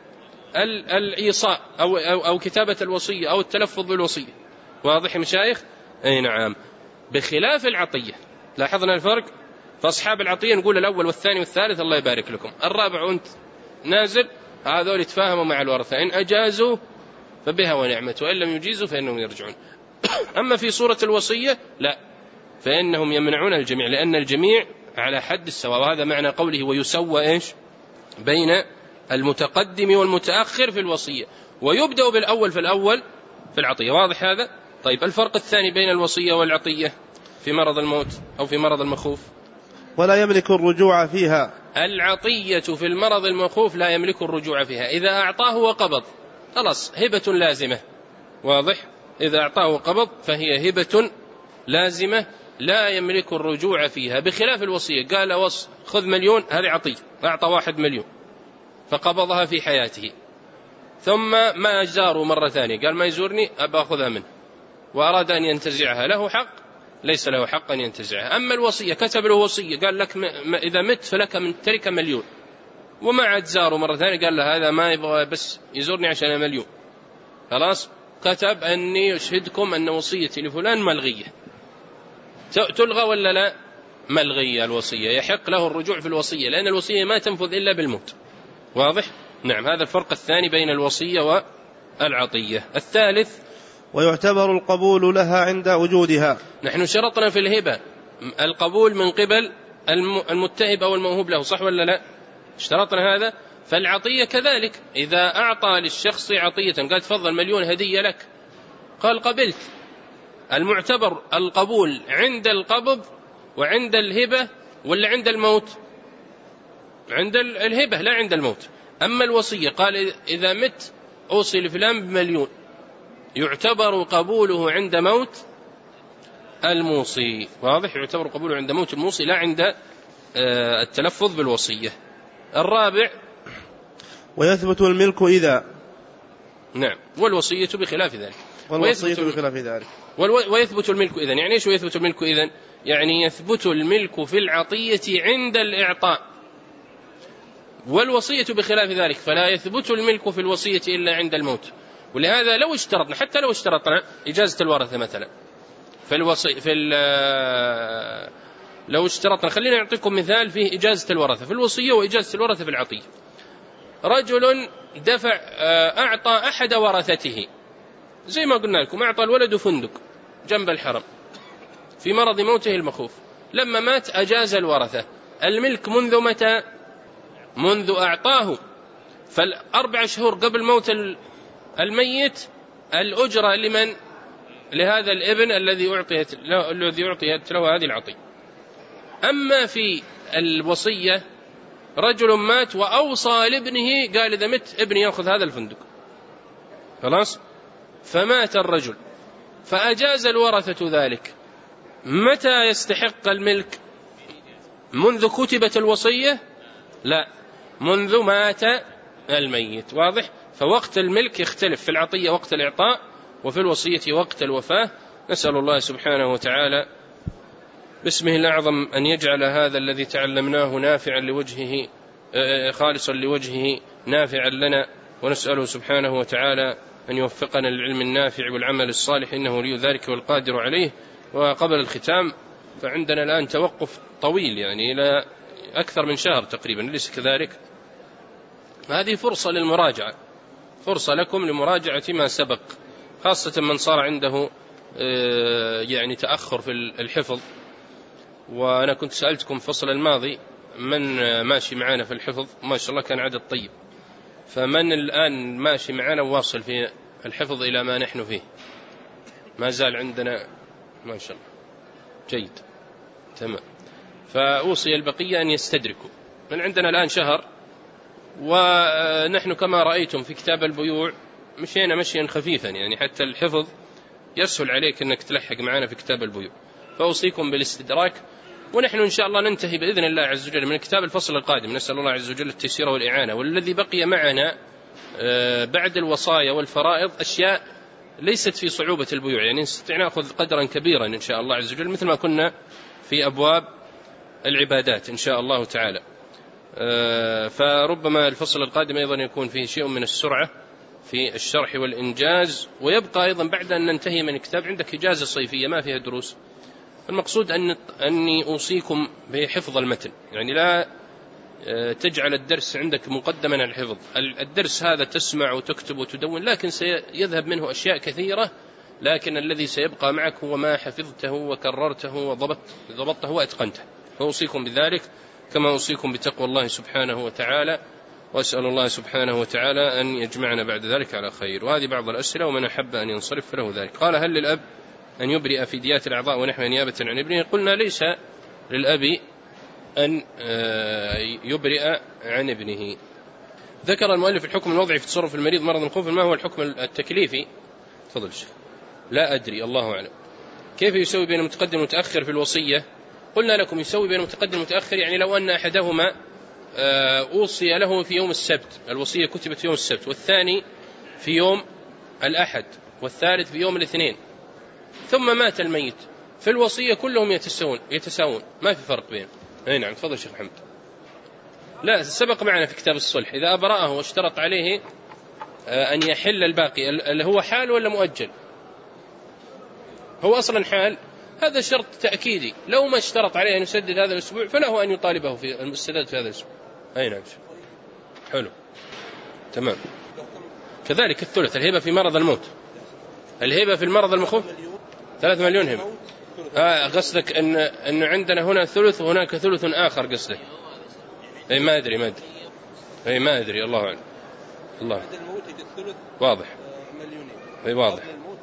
S1: الإيصاء أو كتابة الوصية أو التلفظ بالوصية. واضح يا مشايخ؟ أي نعم. بخلاف العطية، لاحظنا الفرق؟ فأصحاب العطية نقول الأول والثاني والثالث الله يبارك لكم، الرابع وأنت نازل، هذول يتفاهموا مع الورثة، إن أجازوا فبها ونعمت، وإن لم يجيزوا فإنهم يرجعون. أما في صورة الوصية لا، فإنهم يمنعون الجميع، لأن الجميع على حد السواء. وهذا معنى قوله ويسوى إيش؟ بين المتقدم والمتأخر في الوصية، ويبدأ بالأول في الأول في العطية. واضح هذا؟ طيب، الفرق الثاني بين الوصية والعطية في مرض الموت أو في مرض المخوف؟
S2: ولا يملك الرجوع فيها.
S1: العطية في المرض المخوف لا يملك الرجوع فيها، إذا أعطاه وقبض خلاص هبة لازمة. واضح؟ إذا أعطاه وقبض فهي هبة لازمة لا يملك الرجوع فيها، بخلاف الوصية. قال خذ 1,000,000، هذه عطية، أعطى 1,000,000 فقبضها في حياته، ثم ما زاره مرة ثانية، قال ما يزورني أبا أخذها منه، وأراد أن ينتزعها، له حق؟ ليس له حق أن ينتزعها. أما الوصية كتب له وصية قال لك إذا مت فلك من تركة 1,000,000، وما عاد زاره مرة ثانية قال له هذا ما يبغى بس يزورني عشان 1,000,000، خلاص كتب أني أشهدكم أن وصيتي لفلان ملغية، تلغى ولا لا؟ ملغية الوصية، يحق له الرجوع في الوصية، لأن الوصية ما تنفذ إلا بالموت. واضح؟ نعم. هذا الفرق الثاني بين الوصية والعطية. الثالث
S2: ويعتبر القبول لها عند وجودها.
S1: نحن شرطنا في الهبة القبول من قبل المتهب أو الموهوب له، صح ولا لا؟ اشترطنا هذا. فالعطية كذلك، إذا أعطى للشخص عطية قال تفضل 1,000,000 هدية لك، قال قبلت، المعتبر القبول عند القبض وعند الهبة ولا عند الموت؟ عند الهبة لا عند الموت. أما الوصية قال إذا مت أوصي لفلان ب1,000,000، يعتبر قبوله عند موت الموصي. واضح؟ يعتبر قبوله عند موت الموصي لا عند التلفظ بالوصية. الرابع
S2: ويثبت الملك إذا.
S1: نعم. والوصية بخلاف ذلك.
S2: والوصية بخلاف ذلك.
S1: ويثبت الملك إذن، يعني إيش ويثبت الملك إذن؟ يعني يثبت الملك في العطية عند الإعطاء، والوصية بخلاف ذلك، فلا يثبت الملك في الوصية إلا عند الموت. ولهذا لو اشترطنا، حتى لو اشترطنا إجازة الورثة مثلا لو اشترطنا، خلينا نعطيكم مثال فيه إجازة الورثة في الوصية وإجازة الورثة في العطية. رجل أعطى أحد ورثته، زي ما قلنا لكم، أعطى الولد فندق، جنب الحرم في مرض موته المخوف، لما مات أجاز الورثة الملك منذ متى؟ منذ أعطاه. فالأربع شهور قبل موت الميت الأجرة لمن؟ لهذا الابن الذي أعطيت له هذه العطية. أما في الوصية رجل مات وأوصى لابنه قال إذا مت ابني يأخذ هذا الفندق، خلاص، فمات الرجل فأجاز الورثة ذلك، متى يستحق الملك؟ منذ كتبت الوصية؟ لا، منذ مات الميت. واضح؟ فوقت الملك يختلف في العطية وقت الإعطاء، وفي الوصية وقت الوفاة. نسأل الله سبحانه وتعالى باسمه الأعظم أن يجعل هذا الذي تعلمناه نافعا لوجهه، خالصا لوجهه، نافعا لنا، ونسأله سبحانه وتعالى أن يوفقنا للعلم النافع والعمل الصالح، إنه ولي ذلك والقادر عليه. وقبل الختام، فعندنا الآن توقف طويل يعني إلى أكثر من شهر تقريبا، ليس كذلك؟ هذه فرصة للمراجعة، فرصة لكم لمراجعة ما سبق، خاصة من صار عنده يعني تأخر في الحفظ. وأنا كنت سألتكم فصل الماضي من ماشي معنا في الحفظ، ما شاء الله كان عدد طيب، فمن الآن ماشي معنا واصل في الحفظ إلى ما نحن فيه؟ ما زال عندنا ما شاء الله جيد، تمام. فأوصي البقية أن يستدركوا، من عندنا الآن شهر، ونحن كما رأيتم في كتاب البيوع مشينا مشيا خفيفا، يعني حتى الحفظ يسهل عليك أنك تلحق معنا في كتاب البيوع. فأوصيكم بالاستدراك، ونحن إن شاء الله ننتهي بإذن الله عز وجل من كتاب الفصل القادم، نسأل الله عز وجل التيسير والإعانة. والذي بقي معنا بعد الوصايا والفرائض أشياء ليست في صعوبة البيوع، يعني نستطيع نأخذ قدرا كبيرا إن شاء الله عز وجل، مثل ما كنا في أبواب العبادات إن شاء الله تعالى. فربما الفصل القادم أيضا يكون فيه شيء من السرعة في الشرح والإنجاز. ويبقى أيضا بعد أن ننتهي من الكتاب عندك إجازة صيفية ما فيها دروس. المقصود أني أوصيكم بحفظ المتن، يعني لا تجعل الدرس عندك مقدما على الحفظ. الدرس هذا تسمع وتكتب وتدون، لكن سيذهب منه أشياء كثيرة، لكن الذي سيبقى معك هو ما حفظته وكررته وضبطته وأتقنته. فأوصيكم بذلك كما أوصيكم بتقوى الله سبحانه وتعالى، وأسأل الله سبحانه وتعالى أن يجمعنا بعد ذلك على خير. وهذه بعض الأسئلة، ومن أحب أن ينصرف فله ذلك. قال: هل للأب أن يبرئ في ديات الأعضاء ونحو نيابة عن ابنه؟ قلنا ليس للأب أن يبرئ عن ابنه. ذكر المؤلف الحكم الوضعي في تصرف المريض مرض الخوف، ما هو الحكم التكليفي؟ تفضل الشيخ. لا أدري، الله أعلم. كيف يسوي بين المتقدم والمتأخر في الوصية؟ قلنا لكم يسوي بين المتقدم والمتأخر، يعني لو أن أحدهما أوصي له في يوم السبت، الوصية كتبت في يوم السبت، والثاني في يوم الأحد، والثالث في يوم الاثنين، ثم مات الميت، في الوصية كلهم يتساوون، ما في فرق بينهم. أي نعم، تفضل شيخ محمد. لا، سبق معنا في كتاب الصلح إذا أبرأه واشترط عليه أن يحل الباقي، اللي هو حال ولا مؤجل؟ هو أصلا حال، هذا شرط تأكيدي، لو ما اشترط عليه أن يسدد هذا الأسبوع فله أن يطالبه في السداد في هذا الأسبوع. أي نعم، حلو، تمام. كذلك الثلث، الهبة في مرض الموت، الهبة في المرض المخوف 3 مليون هبة. قصدك أن عندنا هنا ثلث وهناك ثلث آخر قصدك؟ أي ما أدري أي ما أدري، الله أعلم. الله واضح. أي واضح.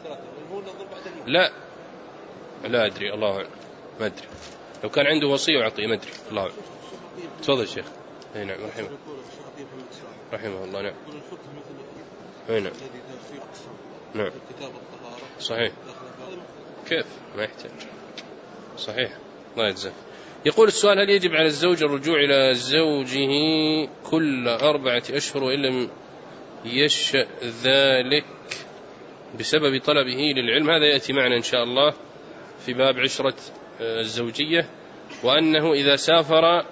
S1: لا أدري، الله أعلم، ما أدري. لو كان عنده وصية وعطية ما أدري، الله أعلم. تفضل الشيخ. أي نعم، رحمه الله. نعم. أي نعم. نعم. صحيح. كيف ما يحتاج؟ صحيح، الله يجزاك. يقول السؤال: هل يجب على الزوج الرجوع إلى زوجه كل 4 أشهر وإن لم يشأ ذلك بسبب طلبه للعلم؟ هذا يأتي معنا إن شاء الله في باب عشرة الزوجية، وأنه إذا سافر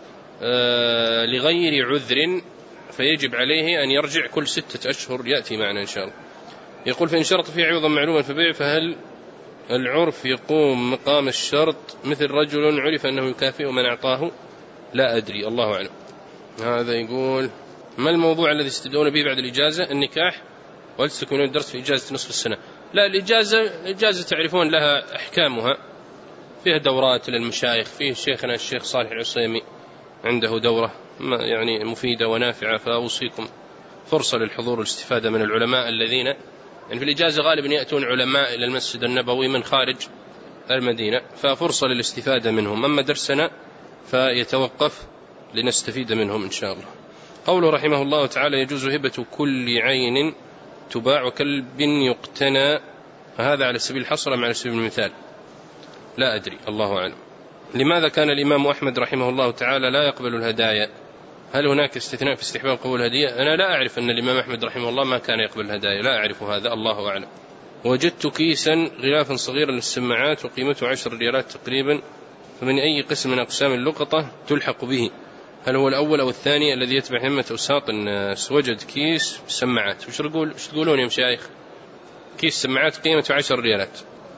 S1: لغير عذر فيجب عليه أن يرجع كل 6 أشهر، يأتي معنا إن شاء الله. يقول: فإن شرط فيه عوضا معلوما فبيع، فهل العرف يقوم مقام الشرط مثل رجل عرف أنه يكافئ من أعطاه؟ لا أدري، الله أعلم. هذا يقول: ما الموضوع الذي تستبدون به بعد الإجازة؟ النكاح، وهل تكونون الدرس في إجازة نصف السنة؟ لا، الإجازة تعرفون لها أحكامها، فيها دورات للمشايخ، فيه شيخنا الشيخ صالح العصيمي عنده دورة يعني مفيدة ونافعة، فأوصيكم فرصة للحضور والاستفادة من العلماء الذين يعني في الإجازة غالبا يأتون علماء إلى المسجد النبوي من خارج المدينة، ففرصة للاستفادة منهم. أما درسنا فيتوقف لنستفيد منهم إن شاء الله. قوله رحمه الله تعالى: يجوز هبة كل عين تباع وكلب يقتنى، هذا على سبيل الحصر أم على سبيل المثال؟ لا أدري، الله أعلم. لماذا كان الإمام أحمد رحمه الله تعالى لا يقبل الهدايا؟ هل هناك استثناء في استحباب قبول الهدية؟ أنا لا أعرف أن الإمام أحمد رحمه الله ما كان يقبل الهدايا، لا أعرف هذا، الله أعلم. وجدت كيسا غلافا صغيرا للسماعات وقيمته 10 ريالات تقريبا، فمن أي قسم من أقسام اللقطة تلحق به؟ هل هو الأول أو الثاني الذي يتبع همة أوساط الناس؟ وجد كيس سماعات، وش تقولون يا مشايخ؟ كيس سماعات قيمته 10 ريالات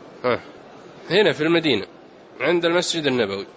S1: هنا في المدينة عند المسجد النبوي.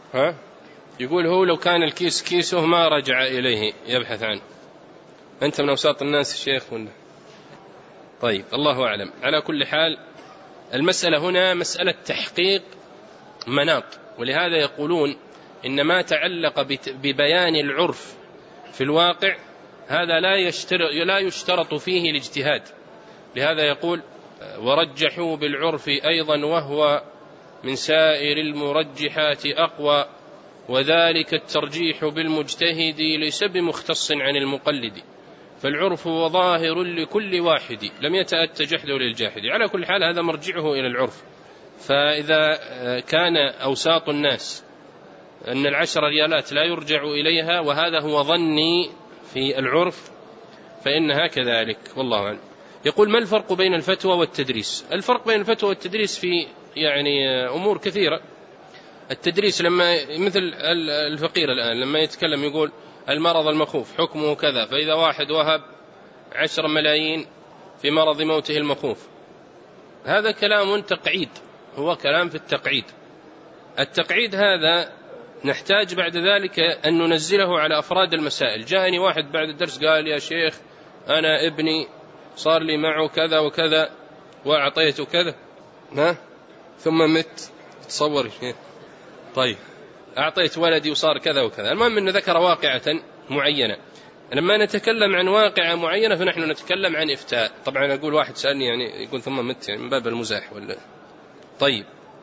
S1: يقول هو لو كان الكيس كيسه ما رجع إليه يبحث عنه. أنت من أوساط الناس الشيخ ولا؟ طيب، الله أعلم. على كل حال المسألة هنا مسألة تحقيق مناط، ولهذا يقولون إن ما تعلق ببيان العرف في الواقع هذا لا يشترط فيه الاجتهاد. لهذا يقول: ورجحوا بالعرف أيضا وهو من سائر المرجحات أقوى، وذلك الترجيح بالمجتهد ليس بمختص عن المقلد، فالعرف وظاهر لكل واحد لم يتأت جحده للجاحد. على كل حال هذا مرجعه إلى العرف. فإذا كان أوساط الناس أن 10 ريالات لا يرجع إليها، وهذا هو ظني في العرف، فإنها كذلك، والله أعلم. يقول: ما الفرق بين الفتوى والتدريس؟ الفرق بين الفتوى والتدريس في يعني أمور كثيرة. التدريس لما مثل الفقير الآن لما يتكلم يقول المرض المخوف حكمه كذا، فإذا واحد وهب 10 ملايين في مرض موته المخوف، هذا كلام تقعيد، هو كلام في التقعيد. التقعيد هذا نحتاج بعد ذلك أن ننزله على أفراد المسائل. جاءني واحد بعد الدرس قال: يا شيخ أنا ابني صار لي معه كذا وكذا وأعطيته كذا ثم مت. تصور. طيب، أعطيت ولدي وصار كذا وكذا. المهم أنه ذكر واقعة معينة. لما نتكلم عن واقعة معينة فنحن نتكلم عن إفتاء. طبعا أقول واحد سألني يعني يقول ثم مت، يعني من باب المزاح ولا. طيب،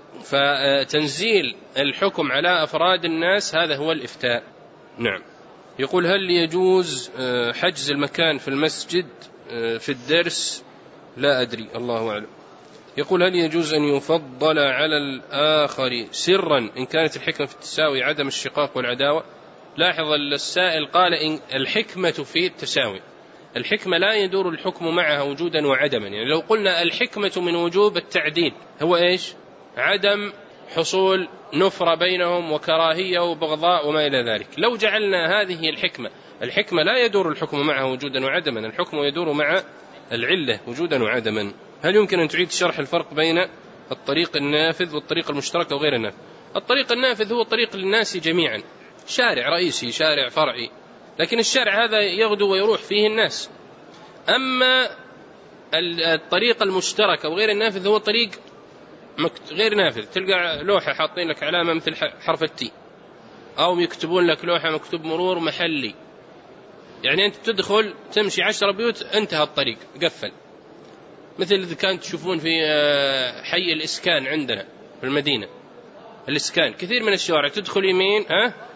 S1: فتنزيل الحكم على أفراد الناس هذا هو الإفتاء. نعم. يقول: هل يجوز حجز المكان في المسجد في الدرس؟ لا أدري، الله أعلم. يقول: هل يجوز أن يفضل على الآخر سرا إن كانت الحكمة في التساوي عدم الشقاق والعداوة؟ لاحظ السائل قال إن الحكمة في التساوي، الحكمة لا يدور الحكم معها وجودا وعدما. يعني لو قلنا الحكمة من وجوب التعديل هو إيش؟ عدم حصول نفرة بينهم وكراهية وبغضاء وما إلى ذلك. لو جعلنا هذه الحكمة لا يدور الحكم معها وجودا وعدما، الحكم يدور مع العلة وجودا وعدما. هل يمكن أن تعيد شرح الفرق بين الطريق النافذ والطريق المشترك وغير النافذ؟ الطريق النافذ هو طريق للناس جميعا، شارع رئيسي شارع فرعي، لكن الشارع هذا يغدو ويروح فيه الناس. أما الطريق المشترك وغير النافذ هو طريق غير نافذ، تلقى لوحة حاطين لك علامة مثل حرف التي، أو يكتبون لك لوحة مكتوب مرور محلي، يعني أنت تدخل تمشي 10 بيوت انتهى الطريق قفل. مثل إذا كانت تشوفون في حي الإسكان عندنا في المدينة، الإسكان كثير من الشوارع تدخل يمين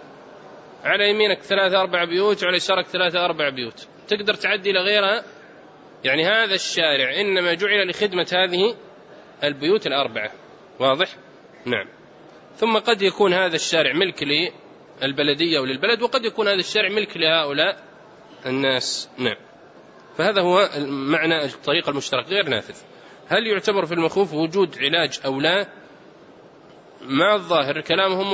S1: على يمينك 3-4 بيوت وعلى يسارك 3-4 بيوت، تقدر تعدي لغيرها. يعني هذا الشارع إنما جعل لخدمة هذه البيوت ال4. واضح؟ نعم. ثم قد يكون هذا الشارع ملك للبلدية وللبلد، وقد يكون هذا الشارع ملك لهؤلاء الناس. نعم. فهذا هو معنى الطريق المشترك غير نافذ. هل يعتبر في المخوف وجود علاج أو لا؟ مع الظاهر كلامهم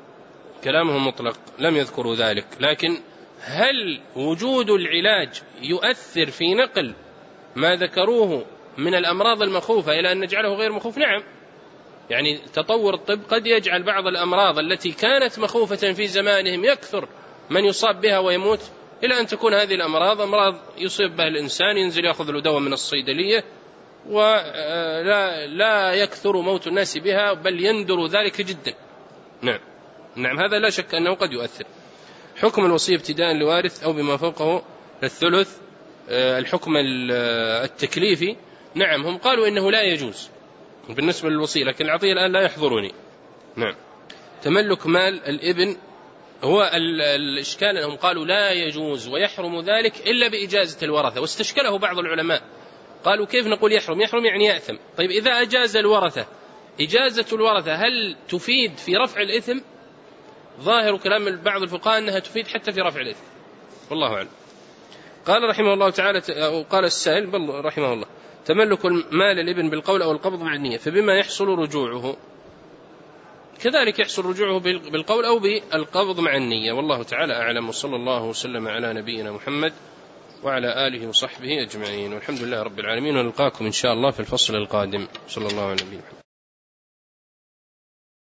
S1: مطلق، لم يذكروا ذلك. لكن هل وجود العلاج يؤثر في نقل ما ذكروه من الأمراض المخوفة إلى أن نجعله غير مخوف؟ نعم. يعني تطور الطب قد يجعل بعض الأمراض التي كانت مخوفة في زمانهم يكثر من يصاب بها ويموت، إلى أن تكون هذه الأمراض أمراض يصيب بها الإنسان، ينزل يأخذ له دواء من الصيدلية ولا يكثر موت الناس بها، بل يندر ذلك جدا. نعم هذا لا شك أنه قد يؤثر. حكم الوصية ابتداء لوارث أو بما فوقه الثلث، الحكم التكليفي، نعم هم قالوا إنه لا يجوز بالنسبة للوصية، لكن العطية الآن لا يحضرني. نعم. تملك مال الابن، هو الإشكال أنهم قالوا لا يجوز ويحرم ذلك إلا بإجازة الورثة، واستشكله بعض العلماء قالوا كيف نقول يحرم؟ يحرم يعني يأثم. طيب إذا أجاز الورثة، إجازة الورثة هل تفيد في رفع الإثم؟ ظاهر كلام بعض الفقهاء أنها تفيد حتى في رفع الإثم، والله أعلم. قال رحمه الله تعالى، أو قال السائل بل رحمه الله: تملك مال الابن بالقول أو القبض مع النية، فبما يحصل رجوعه؟ كذلك يحصل رجوعه بالقول أو بالقبض مع النية، والله تعالى أعلم. وصلى الله وسلم على نبينا محمد وعلى آله وصحبه أجمعين، والحمد لله رب العالمين، ونلقاكم إن شاء الله في الفصل القادم. صلى الله عليه وسلم.